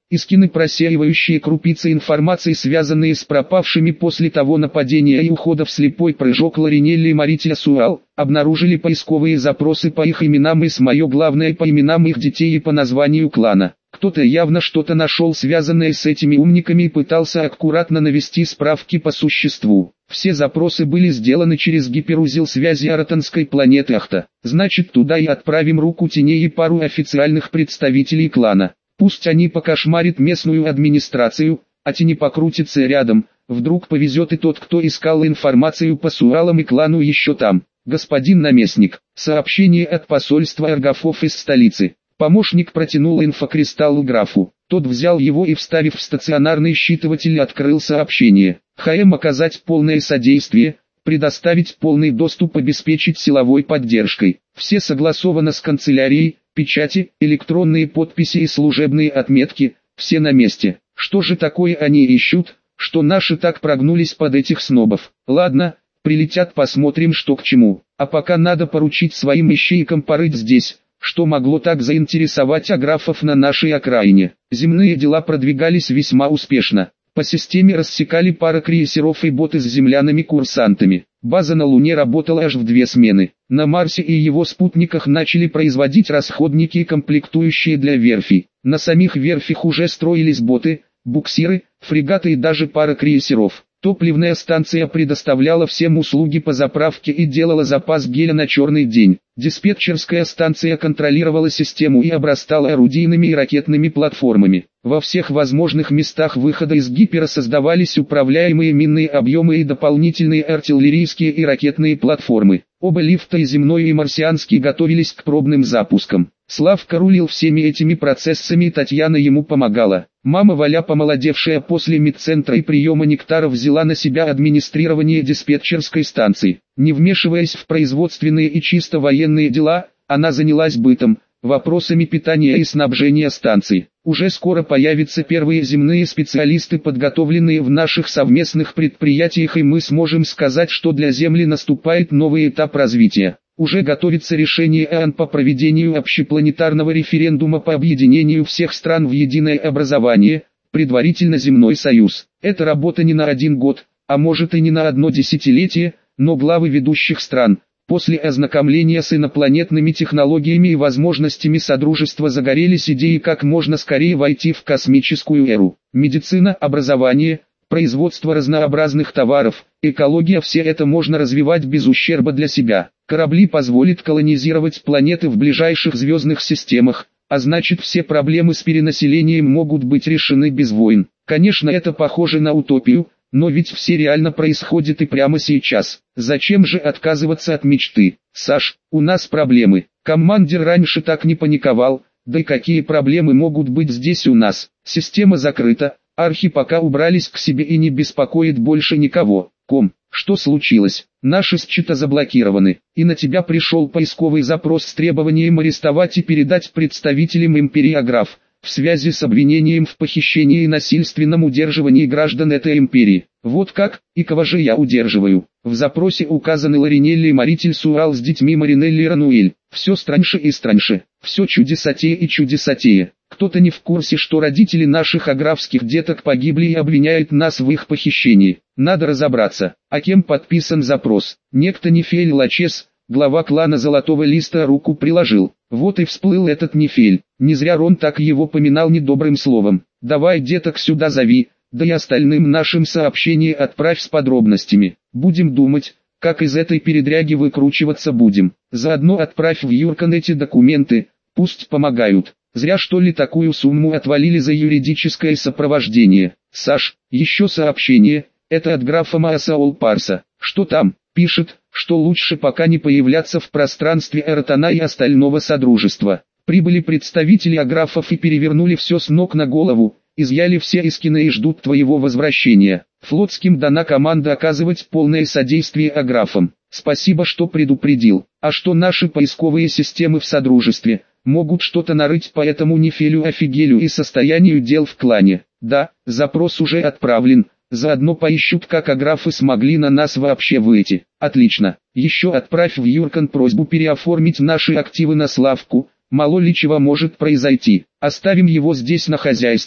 Искины, просеивающие крупицы информации, связанные с пропавшими после того нападения и ухода в слепой прыжок Ларинелли и Марития Суал, обнаружили поисковые запросы по их именам и, самое главное, по именам их детей и по названию клана. Кто-то явно что-то нашел, связанное с этими умниками, и пытался аккуратно навести справки по существу. Все запросы были сделаны через гиперузел связи Аратонской планеты Ахта. Значит, туда и отправим руку теней и пару официальных представителей клана. Пусть они покошмарят местную администрацию, а тени покрутятся рядом. Вдруг повезет и тот, кто искал информацию по Суалам и клану, еще там. Господин наместник, сообщение от посольства Эргофов из столицы. Помощник протянул инфокристалл графу. Тот взял его и, вставив в стационарный считыватель, открыл сообщение. ХМ оказать полное содействие, предоставить полный доступ, обеспечить силовой поддержкой. Все согласовано с канцелярией, печати, электронные подписи и служебные отметки, все на месте. Что же такое они ищут, что наши так прогнулись под этих снобов? Ладно, прилетят, посмотрим, что к чему. А пока надо поручить своим ищейкам порыть здесь. Что могло так заинтересовать аграфов на нашей окраине? Земные дела продвигались весьма успешно. По системе рассекали пара крейсеров и боты с землянами-курсантами. База на Луне работала аж в две смены. На Марсе и его спутниках начали производить расходники и комплектующие для верфей. На самих верфях уже строились боты, буксиры, фрегаты и даже пара крейсеров. Топливная станция предоставляла всем услуги по заправке и делала запас геля на черный день. Диспетчерская станция контролировала систему и обрастала орудийными и ракетными платформами. Во всех возможных местах выхода из гипера создавались управляемые минные объемы и дополнительные артиллерийские и ракетные платформы. Оба лифта, и земной и марсианский, готовились к пробным запускам. Славка рулил всеми этими процессами, и Татьяна ему помогала. Мама Валя, помолодевшая после медцентра и приема нектара, взяла на себя администрирование диспетчерской станции. Не вмешиваясь в производственные и чисто военные дела, она занялась бытом, вопросами питания и снабжения станции. Уже скоро появятся первые земные специалисты, подготовленные в наших совместных предприятиях, и мы сможем сказать, что для Земли наступает новый этап развития. Уже готовится решение ООН по проведению общепланетарного референдума по объединению всех стран в единое образование, предварительно земной союз. Это работа не на один год, а может и не на одно десятилетие, но главы ведущих стран, после ознакомления с инопланетными технологиями и возможностями Содружества, загорелись идеей, как можно скорее войти в космическую эру. Медицина, образование, производство разнообразных товаров, экология — все это можно развивать без ущерба для себя. Корабли позволят колонизировать планеты в ближайших звездных системах, а значит, все проблемы с перенаселением могут быть решены без войн. Конечно, это похоже на утопию, но ведь все реально происходит и прямо сейчас. Зачем же отказываться от мечты? Саш, у нас проблемы. Командир раньше так не паниковал, да и какие проблемы могут быть здесь у нас? Система закрыта, архи пока убрались к себе и не беспокоит больше никого. Ком, что случилось? Наши счета заблокированы, и на тебя пришел поисковый запрос с требованием арестовать и передать представителям империи Аграф, в связи с обвинением в похищении и насильственном удерживании граждан этой империи. Вот как, и кого же я удерживаю? В запросе указаны Ларинелли и Маритель Суал с детьми Маринелли и Рануэль. Все страньше и страньше, все чудесатее и чудесатее. Кто-то не в курсе, что родители наших аграфских деток погибли, и обвиняет нас в их похищении. Надо разобраться, а кем подписан запрос. Некто Нефель Лачес, глава клана Золотого Листа, руку приложил. Вот и всплыл этот Нефель. Не зря Рон так его поминал недобрым словом. Давай деток сюда зови, да и остальным нашим сообщение отправь с подробностями. Будем думать, как из этой передряги выкручиваться будем. Заодно отправь в Юркан эти документы, пусть помогают. Зря что ли такую сумму отвалили за юридическое сопровождение. Саш, еще сообщение, это от графа Мааса Олпарса. Что там? Пишет, что лучше пока не появляться в пространстве Эратона и остального Содружества. Прибыли представители аграфов и перевернули все с ног на голову, изъяли все искины и ждут твоего возвращения. Флотским дана команда оказывать полное содействие аграфам. Спасибо, что предупредил. А что наши поисковые системы в Содружестве могут что-то нарыть по этому Нефелю Офигелю и состоянию дел в клане? Да, запрос уже отправлен. Заодно поищут, как аграфы смогли на нас вообще выйти. Отлично. Еще отправь в Юркан просьбу переоформить наши активы на Славку. Мало ли чего может произойти. Оставим его здесь на хозяйстве,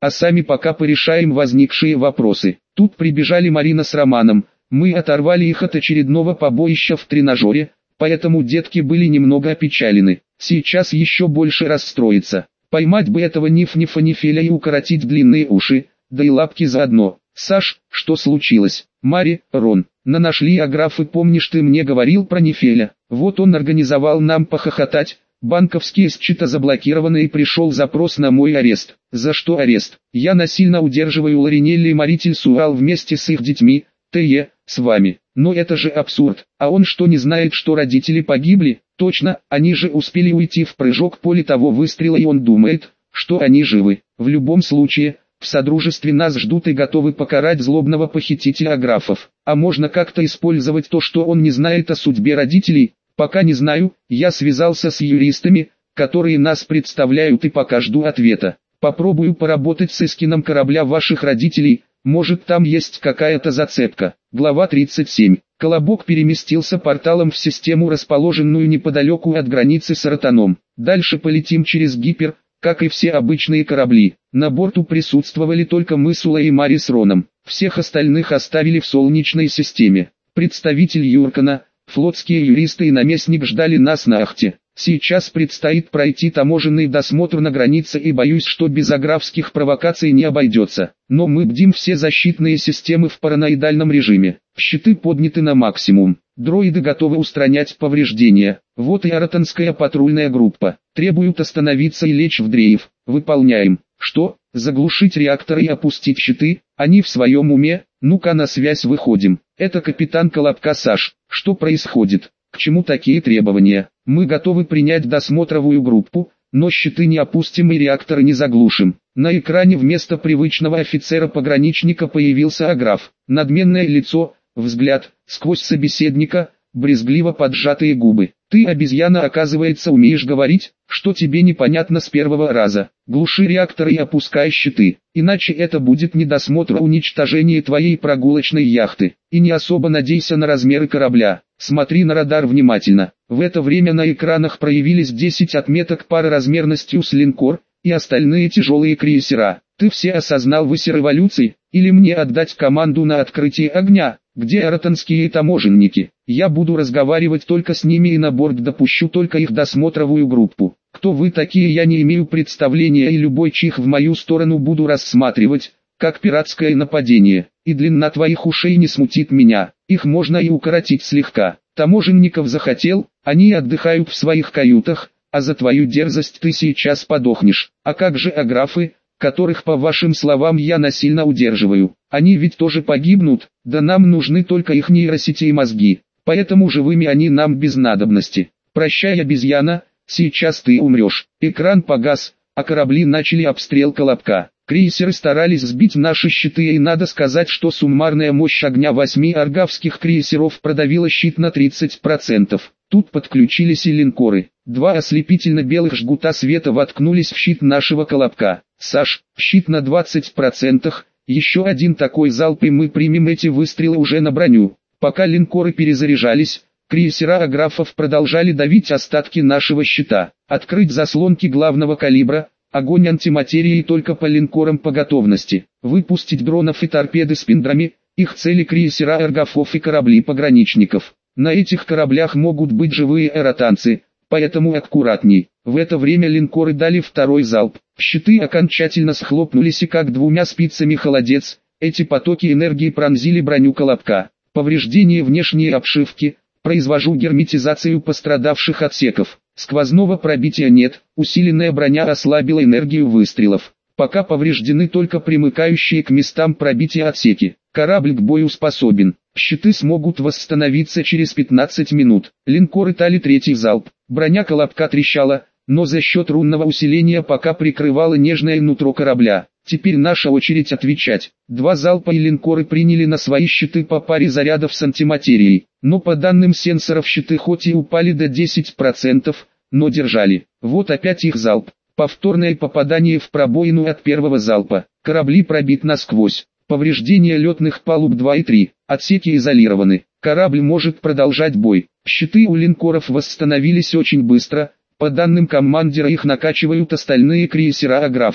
а сами пока порешаем возникшие вопросы. Тут прибежали Марина с Романом, мы оторвали их от очередного побоища в тренажере, поэтому детки были немного опечалены. Сейчас еще больше расстроиться. Поймать бы этого Ниф-Нифа-Нифеля и укоротить длинные уши, да и лапки заодно. Саш, что случилось? Мари, Рон, на нашли аграфы, помнишь, ты мне говорил про Нифеля? Вот он организовал нам похохотать. Банковские счета заблокированы и пришел запрос на мой арест. За что арест? Я насильно удерживаю Ларинелли и Маритель Суал вместе с их детьми, Т.Е., с вами. Но это же абсурд. А он что, не знает, что родители погибли? Точно, они же успели уйти в прыжок после того выстрела, и он думает, что они живы. В любом случае, в содружестве нас ждут и готовы покарать злобного похитителя аграфов. А можно как-то использовать то, что он не знает о судьбе родителей? Пока не знаю, я связался с юристами, которые нас представляют, и пока жду ответа. Попробую поработать с эскином корабля ваших родителей, может там есть какая-то зацепка. Глава тридцать семь. Колобок переместился порталом в систему, расположенную неподалеку от границы с Ротаном. Дальше полетим через Гипер, как и все обычные корабли. На борту присутствовали только мы с Улой и Мари с Роном. Всех остальных оставили в Солнечной системе. Представитель Юркана, флотские юристы и наместник ждали нас на ахте. Сейчас предстоит пройти таможенный досмотр на границе, и боюсь, что без аграфских провокаций не обойдется. Но мы бдим все защитные системы в параноидальном режиме. Щиты подняты на максимум. Дроиды готовы устранять повреждения. Вот и Аратонская патрульная группа. Требуют остановиться и лечь в дрейф. Выполняем. Что? Заглушить реакторы и опустить щиты? Они в своем уме? Ну-ка, на связь выходим. Это капитан Колобка. Саш, что происходит? К чему такие требования? Мы готовы принять досмотровую группу, но щиты не опустим и реакторы не заглушим. На экране вместо привычного офицера-пограничника появился аграф. Надменное лицо, взгляд, сквозь собеседника, брезгливо поджатые губы. Ты, обезьяна, оказывается, умеешь говорить, что тебе непонятно с первого раза. Глуши реакторы и опускай щиты, иначе это будет не досмотр, а уничтожение твоей прогулочной яхты. И не особо надейся на размеры корабля. Смотри на радар внимательно. В это время на экранах проявились десять отметок пары размерностью с линкор и остальные тяжелые крейсера. Ты все осознал высер эволюции? Или мне отдать команду на открытие огня? Где аратонские таможенники? Я буду разговаривать только с ними и на борт допущу только их досмотровую группу. Кто вы такие, я не имею представления, и любой чих в мою сторону буду рассматривать как пиратское нападение. И длина твоих ушей не смутит меня. Их можно и укоротить слегка. Таможенников захотел, они отдыхают в своих каютах, а за твою дерзость ты сейчас подохнешь. А как же аграфы, которых, по вашим словам, я насильно удерживаю? Они ведь тоже погибнут, да нам нужны только их нейросети и мозги. Поэтому живыми они нам без надобности. Прощай, обезьяна, сейчас ты умрешь. Экран погас, а корабли начали обстрел Колобка. Крейсеры старались сбить наши щиты, и надо сказать, что суммарная мощь огня восьми аргавских крейсеров продавила щит на тридцать процентов. Тут подключились и линкоры. Два ослепительно-белых жгута света воткнулись в щит нашего Колобка. Саш, щит на двадцать процентов, еще один такой залп, и мы примем эти выстрелы уже на броню. Пока линкоры перезаряжались, крейсера аграфов продолжали давить остатки нашего щита. Открыть заслонки главного калибра. Огонь антиматерии только по линкорам по готовности. Выпустить дронов и торпеды с пиндрами, их цели крейсера аргафов и корабли пограничников. На этих кораблях могут быть живые аратанцы, поэтому аккуратней. В это время линкоры дали второй залп. Щиты окончательно схлопнулись, и как двумя спицами холодец, эти потоки энергии пронзили броню Колобка. Повреждение внешней обшивки. Произвожу герметизацию пострадавших отсеков. Сквозного пробития нет, усиленная броня ослабила энергию выстрелов. Пока повреждены только примыкающие к местам пробития отсеки. Корабль к бою способен. Щиты смогут восстановиться через пятнадцать минут. Линкоры дали третий залп. Броня Колобка трещала, но за счет рунного усиления пока прикрывала нежное нутро корабля. Теперь наша очередь отвечать. Два залпа, и линкоры приняли на свои щиты по паре зарядов с антиматерией. Но по данным сенсоров, щиты хоть и упали до десяти процентов, но держали. Вот опять их залп. Повторное попадание в пробоину от первого залпа. Корабли пробит насквозь. Повреждения летных палуб два и три. Отсеки изолированы. Корабль может продолжать бой. Щиты у линкоров восстановились очень быстро. По данным командира, их накачивают остальные крейсера аграфов.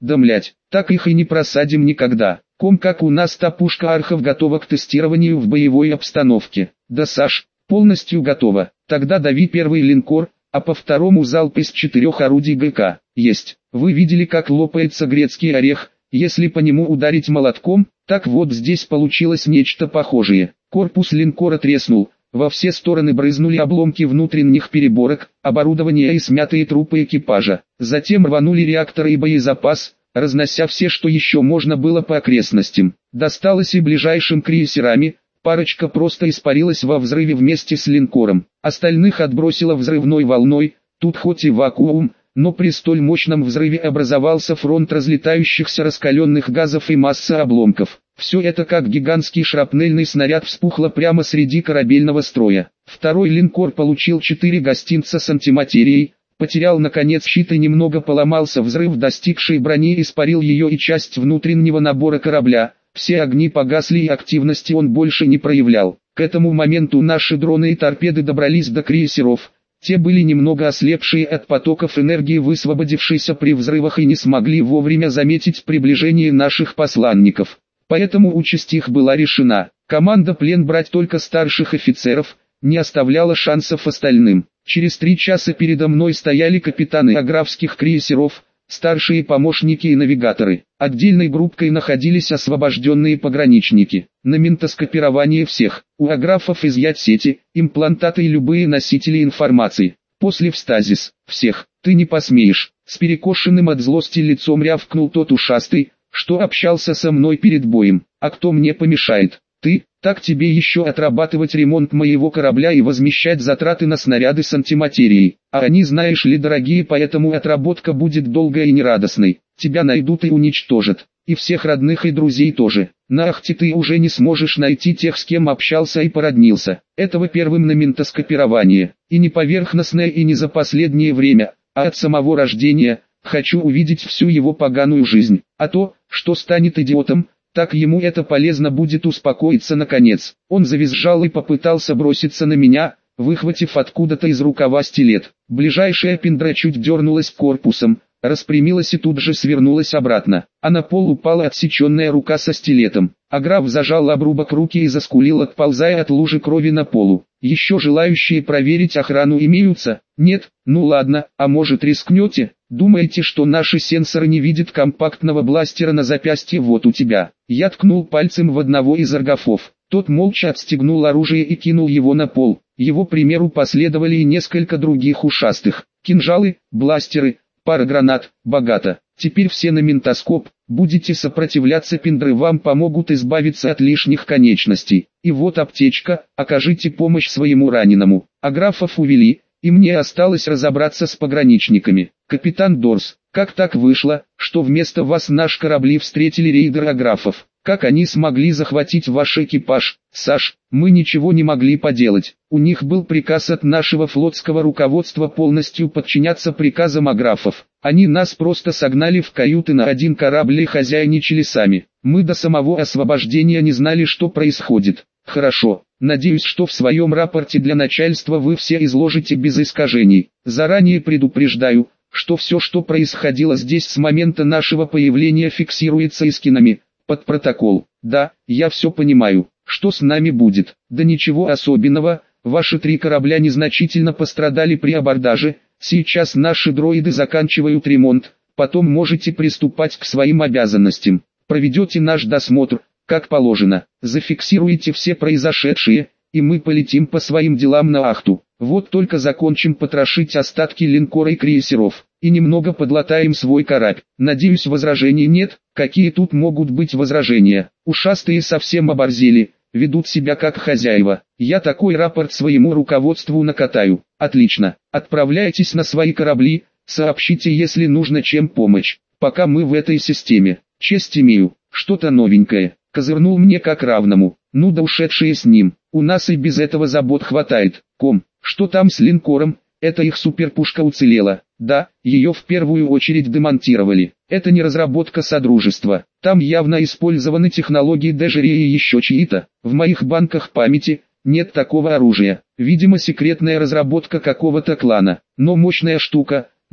Да млять, так их и не просадим никогда. Ком, как у нас та пушка Архов готова к тестированию в боевой обстановке. Да, Саш, полностью готова. Тогда дави первый линкор, а по второму залп из четырех орудий ГК. Есть. Вы видели, как лопается грецкий орех, если по нему ударить молотком? Так вот, здесь получилось нечто похожее. Корпус линкора треснул, во все стороны брызнули обломки внутренних переборок, оборудования и смятые трупы экипажа. Затем рванули реакторы и боезапас, разнося все, что еще можно было по окрестностям. Досталось и ближайшим крейсерами, парочка просто испарилась во взрыве вместе с линкором. Остальных отбросило взрывной волной, тут хоть и вакуум, но при столь мощном взрыве образовался фронт разлетающихся раскаленных газов и масса обломков. Все это как гигантский шрапнельный снаряд вспухло прямо среди корабельного строя. Второй линкор получил четыре гостинца с антиматерией, потерял наконец щит и немного поломался, взрыв достигший брони испарил ее и часть внутреннего набора корабля. Все огни погасли и активности он больше не проявлял. К этому моменту наши дроны и торпеды добрались до крейсеров. Те были немного ослепшие от потоков энергии, высвободившейся при взрывах, и не смогли вовремя заметить приближение наших посланников. Поэтому участь их была решена. Команда плен брать только старших офицеров, не оставляла шансов остальным. Через три часа передо мной стояли капитаны аграфских крейсеров, старшие помощники и навигаторы. Отдельной группкой находились освобожденные пограничники. На ментоскопирование всех. У аграфов изъять сети, имплантаты и любые носители информации. После в стазис. Всех. Ты не посмеешь. С перекошенным от злости лицом рявкнул тот ушастый, что общался со мной перед боем. А кто мне помешает? Ты? Так тебе еще отрабатывать ремонт моего корабля и возмещать затраты на снаряды с антиматерией. А они, знаешь ли, дорогие, поэтому отработка будет долгой и нерадостной. Тебя найдут и уничтожат. И всех родных и друзей тоже. На Ахте ты уже не сможешь найти тех, с кем общался и породнился. Этого первым на ментоскопирование. И не поверхностное, и не за последнее время, а от самого рождения. Хочу увидеть всю его поганую жизнь. А то, что станет идиотом, так ему это полезно будет успокоиться наконец. Он завизжал и попытался броситься на меня, выхватив откуда-то из рукава стилет. Ближайшая пиндра чуть дернулась корпусом, распрямилась и тут же свернулась обратно. А на пол упала отсеченная рука со стилетом. Аграф зажал обрубок руки и заскулил, отползая от лужи крови на полу. Еще желающие проверить охрану имеются? Нет? Ну ладно, а может рискнете? Думаете, что наши сенсоры не видят компактного бластера на запястье? Вот у тебя. Я ткнул пальцем в одного из аргафов. Тот молча отстегнул оружие и кинул его на пол. Его примеру последовали и несколько других ушастых. Кинжалы, бластеры, пара гранат, богато. Теперь все на ментоскоп. Будете сопротивляться, пиндры вам помогут избавиться от лишних конечностей. И вот аптечка, окажите помощь своему раненому. Аграфов увели, и мне осталось разобраться с пограничниками. Капитан Дорс, как так вышло, что вместо вас наш корабли встретили рейдеры аграфов? Как они смогли захватить ваш экипаж? Саш, мы ничего не могли поделать. У них был приказ от нашего флотского руководства полностью подчиняться приказам аграфов. Они нас просто согнали в каюты на один корабль и хозяйничали сами. Мы до самого освобождения не знали, что происходит. Хорошо, надеюсь, что в своем рапорте для начальства вы все изложите без искажений. Заранее предупреждаю, что все, что происходило здесь с момента нашего появления, фиксируется эскинами, под протокол. Да, я все понимаю. Что с нами будет? Да ничего особенного, ваши три корабля незначительно пострадали при абордаже, сейчас наши дроиды заканчивают ремонт, потом можете приступать к своим обязанностям. Проведете наш досмотр, как положено, зафиксируете все произошедшие, и мы полетим по своим делам на Ахту. Вот только закончим потрошить остатки линкора и крейсеров, и немного подлатаем свой корабль. Надеюсь, возражений нет. Какие тут могут быть возражения? Ушастые совсем оборзели, ведут себя как хозяева. Я такой рапорт своему руководству накатаю. Отлично, отправляйтесь на свои корабли, сообщите, если нужно чем помочь. Пока мы в этой системе. Честь имею, что-то новенькое. Козырнул мне как равному. Ну да ушедшие с ним. У нас и без этого забот хватает. Ком, что там с линкором? Это их суперпушка уцелела. Да, ее в первую очередь демонтировали. Это не разработка Содружества. Там явно использованы технологии Дежери и еще чьи-то. В моих банках памяти нет такого оружия. Видимо, секретная разработка какого-то клана. Но мощная штука.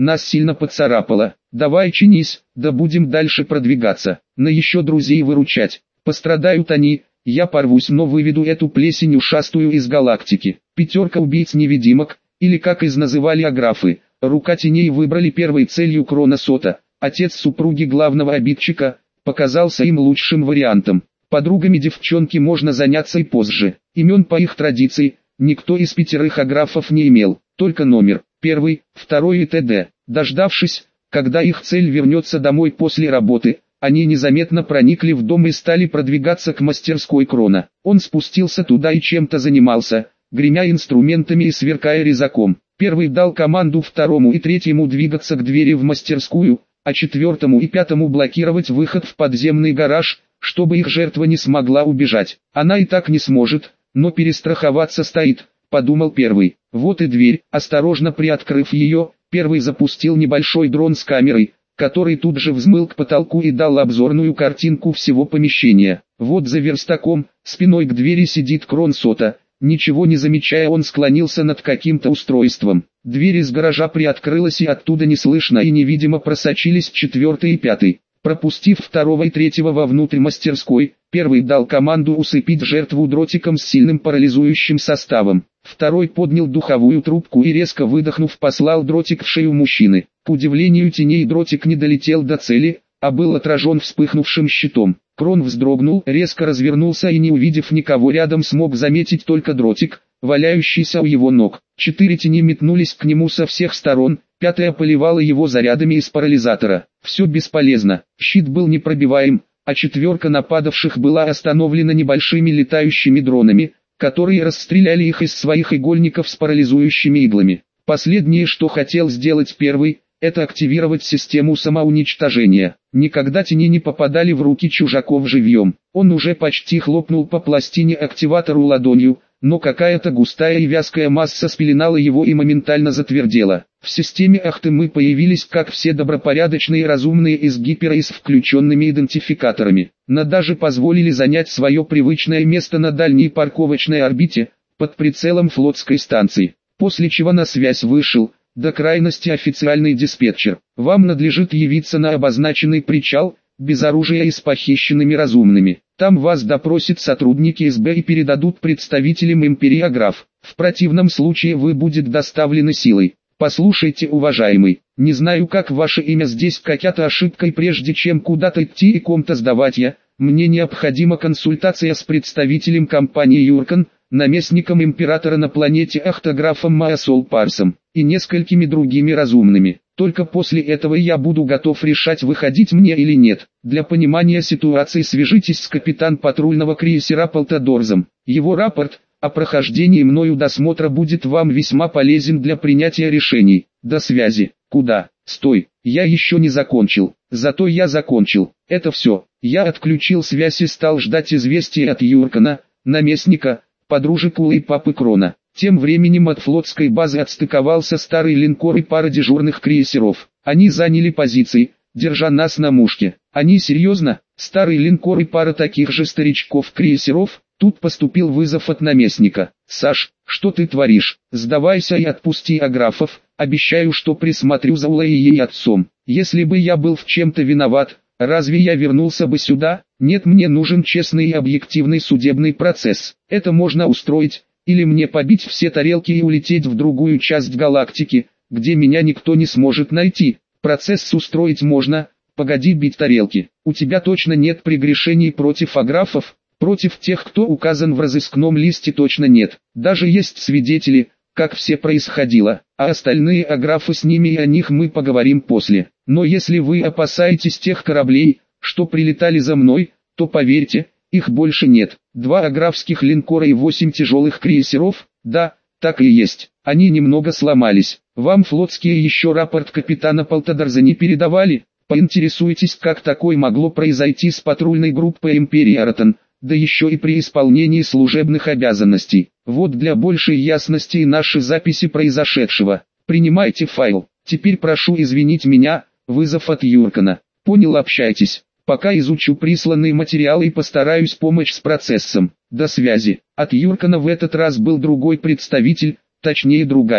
нас сильно поцарапало. Давай чинись, да будем дальше продвигаться, на еще друзей выручать. Пострадают они, я порвусь, но выведу эту плесень ушастую из галактики. Пятерка убийц-невидимок, или как из называли аграфы, рука теней выбрали первой целью Крона Сота. Отец супруги главного обидчика показался им лучшим вариантом. Подругами девчонки можно заняться и позже. Имен по их традиции никто из пятерых аграфов не имел, только номер, первый, второй и т.д. Дождавшись, когда их цель вернется домой после работы, они незаметно проникли в дом и стали продвигаться к мастерской Крона. Он спустился туда и чем-то занимался, гремя инструментами и сверкая резаком. Первый дал команду второму и третьему двигаться к двери в мастерскую, а четвертому и пятому блокировать выход в подземный гараж, чтобы их жертва не смогла убежать. Она и так не сможет, но перестраховаться стоит, подумал первый. Вот и дверь. Осторожно приоткрыв ее, первый запустил небольшой дрон с камерой, который тут же взмыл к потолку и дал обзорную картинку всего помещения. Вот за верстаком, спиной к двери сидит Крон Сота. Ничего не замечая, он склонился над каким-то устройством. Дверь из гаража приоткрылась, и оттуда неслышно и невидимо просочились четвертый и пятый. Пропустив второго и третьего вовнутрь мастерской, первый дал команду усыпить жертву дротиком с сильным парализующим составом. Второй поднял духовую трубку и, резко выдохнув, послал дротик в шею мужчины. К удивлению теней, дротик не долетел до цели, а был отражен вспыхнувшим щитом. Крон вздрогнул, резко развернулся и, не увидев никого рядом, смог заметить только дротик, валяющийся у его ног. Четыре тени метнулись к нему со всех сторон, пятая поливала его зарядами из парализатора. Все бесполезно, щит был непробиваем, а четверка нападавших была остановлена небольшими летающими дронами, которые расстреляли их из своих игольников с парализующими иглами. Последнее, что хотел сделать первый, это активировать систему самоуничтожения. Никогда тени не попадали в руки чужаков живьем. Он уже почти хлопнул по пластине активатору ладонью, но какая-то густая и вязкая масса спеленала его и моментально затвердела. В системе Ахтемы появились как все добропорядочные разумные из Гипера и с включенными идентификаторами. Но даже позволили занять свое привычное место на дальней парковочной орбите, под прицелом флотской станции. После чего на связь вышел, до крайности официальный диспетчер. Вам надлежит явиться на обозначенный причал, без оружия и с похищенными разумными. Там вас допросят сотрудники эс бэ и передадут представителям империи Аграф. В противном случае вы будете доставлены силой. Послушайте, уважаемый, не знаю, как ваше имя здесь какая-то ошибка, и прежде чем куда-то идти и ком-то сдавать я, мне необходима консультация с представителем компании Юркан, наместником императора на планете Ахтографом Маасол Парсом, и несколькими другими разумными. Только после этого я буду готов решать, выходить мне или нет. Для понимания ситуации свяжитесь с капитан патрульного крейсера Полтадорзом. Его рапорт о прохождении мною досмотра будет вам весьма полезен для принятия решений. До связи. Куда? Стой, я еще не закончил. Зато я закончил. Это все. Я отключил связь и стал ждать известия от Юркана, наместника, подружек Улы и папы Крона. Тем временем от флотской базы отстыковался старый линкор и пара дежурных крейсеров. Они заняли позиции, держа нас на мушке. Они серьезно? Старый линкор и пара таких же старичков-крейсеров? Тут поступил вызов от наместника. «Саш, что ты творишь? Сдавайся и отпусти аграфов, обещаю, что присмотрю за Улой и ей отцом. Если бы я был в чем-то виноват, разве я вернулся бы сюда? Нет, мне нужен честный и объективный судебный процесс. Это можно устроить, или мне побить все тарелки и улететь в другую часть галактики, где меня никто не сможет найти. Процесс устроить можно, погоди бить тарелки. У тебя точно нет прегрешений против аграфов? Против тех, кто указан в разыскном листе, точно нет. Даже есть свидетели, как все происходило, а остальные аграфы, с ними и о них мы поговорим после. Но если вы опасаетесь тех кораблей, что прилетали за мной, то поверьте, их больше нет. Два аграфских линкора и восемь тяжелых крейсеров, да, так и есть. Они немного сломались. Вам флотские еще рапорт капитана Полтадорза не передавали? Поинтересуйтесь, как такое могло произойти с патрульной группой Империи Аратон, да еще и при исполнении служебных обязанностей. Вот для большей ясности и наши записи произошедшего. Принимайте файл. Теперь прошу извинить меня, вызов от Юркана. Понял, общайтесь. Пока изучу присланные материалы и постараюсь помочь с процессом. До связи. От Юркана в этот раз был другой представитель, точнее другая.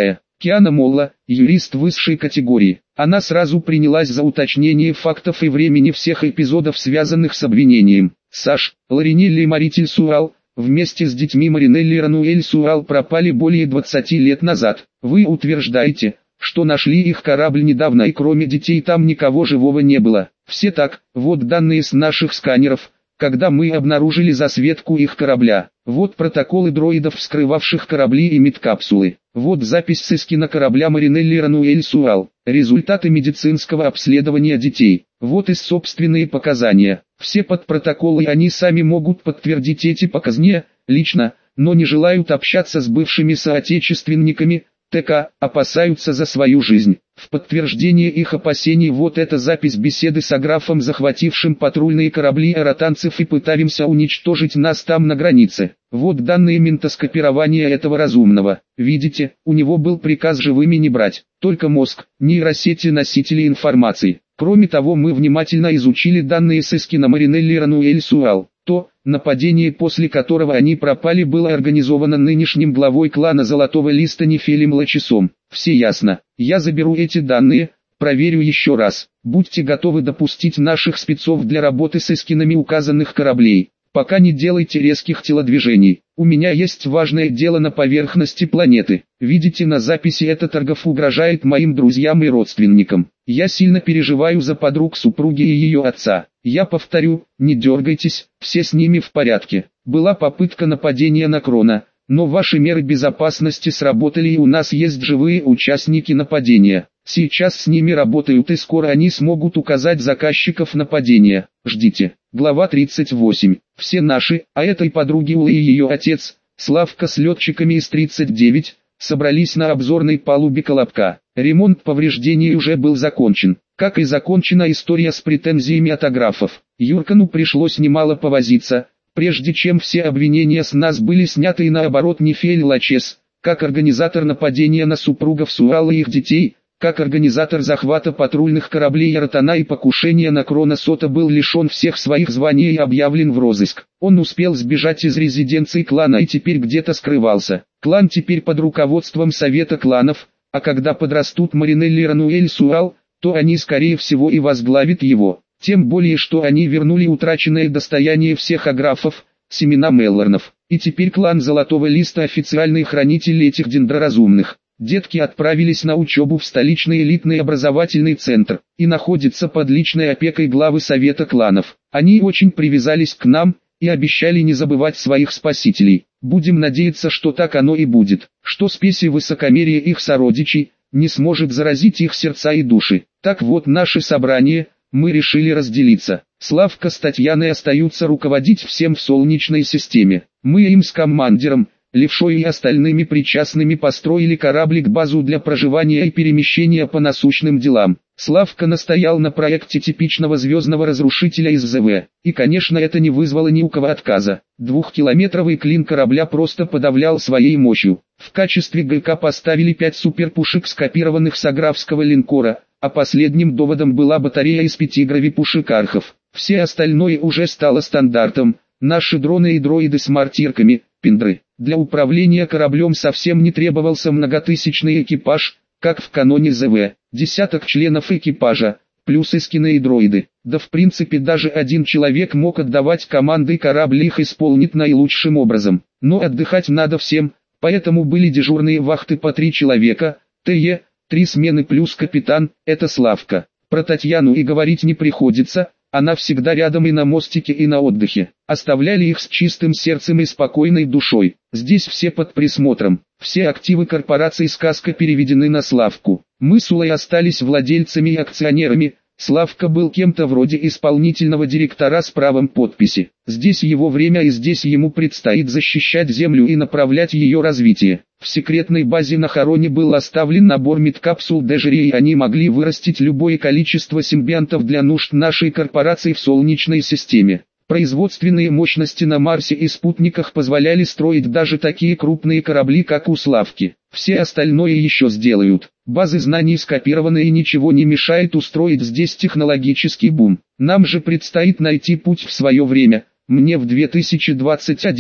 Киана Молла, юрист высшей категории. Она сразу принялась за уточнение фактов и времени всех эпизодов, связанных с обвинением. Саш, Ларинелли Маритель Суал, вместе с детьми Маринелли и Рануэль Суал пропали более двадцати лет назад. Вы утверждаете, что нашли их корабль недавно и кроме детей там никого живого не было. Все так, вот данные с наших сканеров, когда мы обнаружили засветку их корабля. Вот протоколы дроидов, вскрывавших корабли и медкапсулы. Вот запись с эскина корабля Маринелли и Рануэль Суал. Результаты медицинского обследования детей. Вот и собственные показания. Все подпротоколы, они сами могут подтвердить эти показания, лично, но не желают общаться с бывшими соотечественниками, ТК, опасаются за свою жизнь. В подтверждение их опасений вот эта запись беседы с Аграфом, захватившим патрульные корабли аэротанцев и пытавшимся уничтожить нас там на границе. Вот данные ментоскопирования этого разумного. Видите, у него был приказ живыми не брать, только мозг, нейросети носители информации. Кроме того, мы внимательно изучили данные с эскина Маринелли и Рануэль Суал. То нападение, после которого они пропали, было организовано нынешним главой клана Золотого Листа Нефелем Лачесом. Все ясно. Я заберу эти данные, проверю еще раз. Будьте готовы допустить наших спецов для работы с эскинами указанных кораблей. Пока не делайте резких телодвижений. У меня есть важное дело на поверхности планеты. Видите, на записи этот Аргов угрожает моим друзьям и родственникам. Я сильно переживаю за подруг супруги и ее отца. Я повторю, не дергайтесь, все с ними в порядке. Была попытка нападения на Крона, но ваши меры безопасности сработали и у нас есть живые участники нападения. Сейчас с ними работают и скоро они смогут указать заказчиков нападения. Ждите. Глава тридцать восемь. Все наши, а этой подруги Улы и ее отец, Славка с летчиками из тридцать девять, собрались на обзорной палубе Колобка. Ремонт повреждений уже был закончен, как и закончена история с претензиями от Аграфов. Юркану пришлось немало повозиться, прежде чем все обвинения с нас были сняты и наоборот Нефель Лачес, как организатор нападения на супругов Суала и их детей, как организатор захвата патрульных кораблей Ротана и покушения на Крона Сота, был лишен всех своих званий и объявлен в розыск. Он успел сбежать из резиденции клана и теперь где-то скрывался. Клан теперь под руководством Совета кланов, а когда подрастут Маринелли и Рануэль Суал, то они скорее всего и возглавят его. Тем более, что они вернули утраченное достояние всех Аграфов, семена Меллорнов. И теперь клан Золотого Листа официальный хранитель этих дендроразумных. Детки отправились на учебу в столичный элитный образовательный центр и находятся под личной опекой главы Совета кланов. Они очень привязались к нам и обещали не забывать своих спасителей. Будем надеяться, что так оно и будет, что спесь и высокомерие их сородичей не сможет заразить их сердца и души. Так вот, наше собрание, мы решили разделиться. Славка с Татьяной остаются руководить всем в Солнечной системе. Мы им с командиром, Левшой и остальными причастными построили кораблик-базу для проживания и перемещения по насущным делам. Славка настоял на проекте типичного звездного разрушителя из ЗВ, и конечно это не вызвало ни у кого отказа. Двухкилометровый клин корабля просто подавлял своей мощью. В качестве ГК поставили пять суперпушек, скопированных с аграфского линкора, а последним доводом была батарея из пяти гравипушек архов. Все остальное уже стало стандартом. Наши дроны и дроиды с мортирками, пиндры. Для управления кораблем совсем не требовался многотысячный экипаж, как в каноне ЗВ. Десяток членов экипажа, плюс эскины и дроиды. Да в принципе даже один человек мог отдавать команды, и корабль их исполнит наилучшим образом. Но отдыхать надо всем, поэтому были дежурные вахты по три человека, ТЕ, три смены плюс капитан, это Славка. Про Татьяну и говорить не приходится. Она всегда рядом и на мостике, и на отдыхе. Оставляли их с чистым сердцем и спокойной душой. Здесь все под присмотром. Все активы корпорации «Сказка» переведены на Славку. Мы с Улой остались владельцами и акционерами. Славка был кем-то вроде исполнительного директора с правом подписи. Здесь его время и здесь ему предстоит защищать Землю и направлять ее развитие. В секретной базе на Хароне был оставлен набор медкапсул Дежери, и они могли вырастить любое количество симбионтов для нужд нашей корпорации в Солнечной системе. Производственные мощности на Марсе и спутниках позволяли строить даже такие крупные корабли, как у Славки. Все остальное еще сделают. Базы знаний скопированы и ничего не мешает устроить здесь технологический бум. Нам же предстоит найти путь в свое время. Мне в две тысячи двадцать один,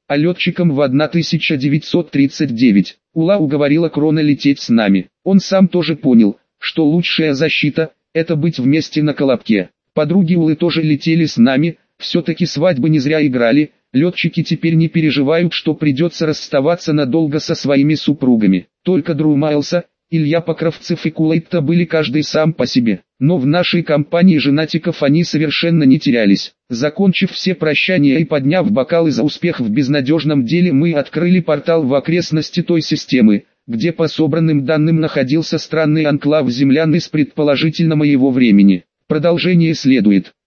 а летчикам в тысяча девятьсот тридцать девятом. Ула уговорила Крона лететь с нами. Он сам тоже понял, что лучшая защита – это быть вместе на колобке. Подруги Улы тоже летели с нами, все-таки свадьбы не зря играли. Летчики теперь не переживают, что придется расставаться надолго со своими супругами. Только Дрю Майлса, Илья Покровцев и Кулайтта были каждый сам по себе. Но в нашей компании женатиков они совершенно не терялись. Закончив все прощания и подняв бокалы за успех в безнадежном деле, мы открыли портал в окрестности той системы, где по собранным данным находился странный анклав землян из предположительно моего времени. Продолжение следует.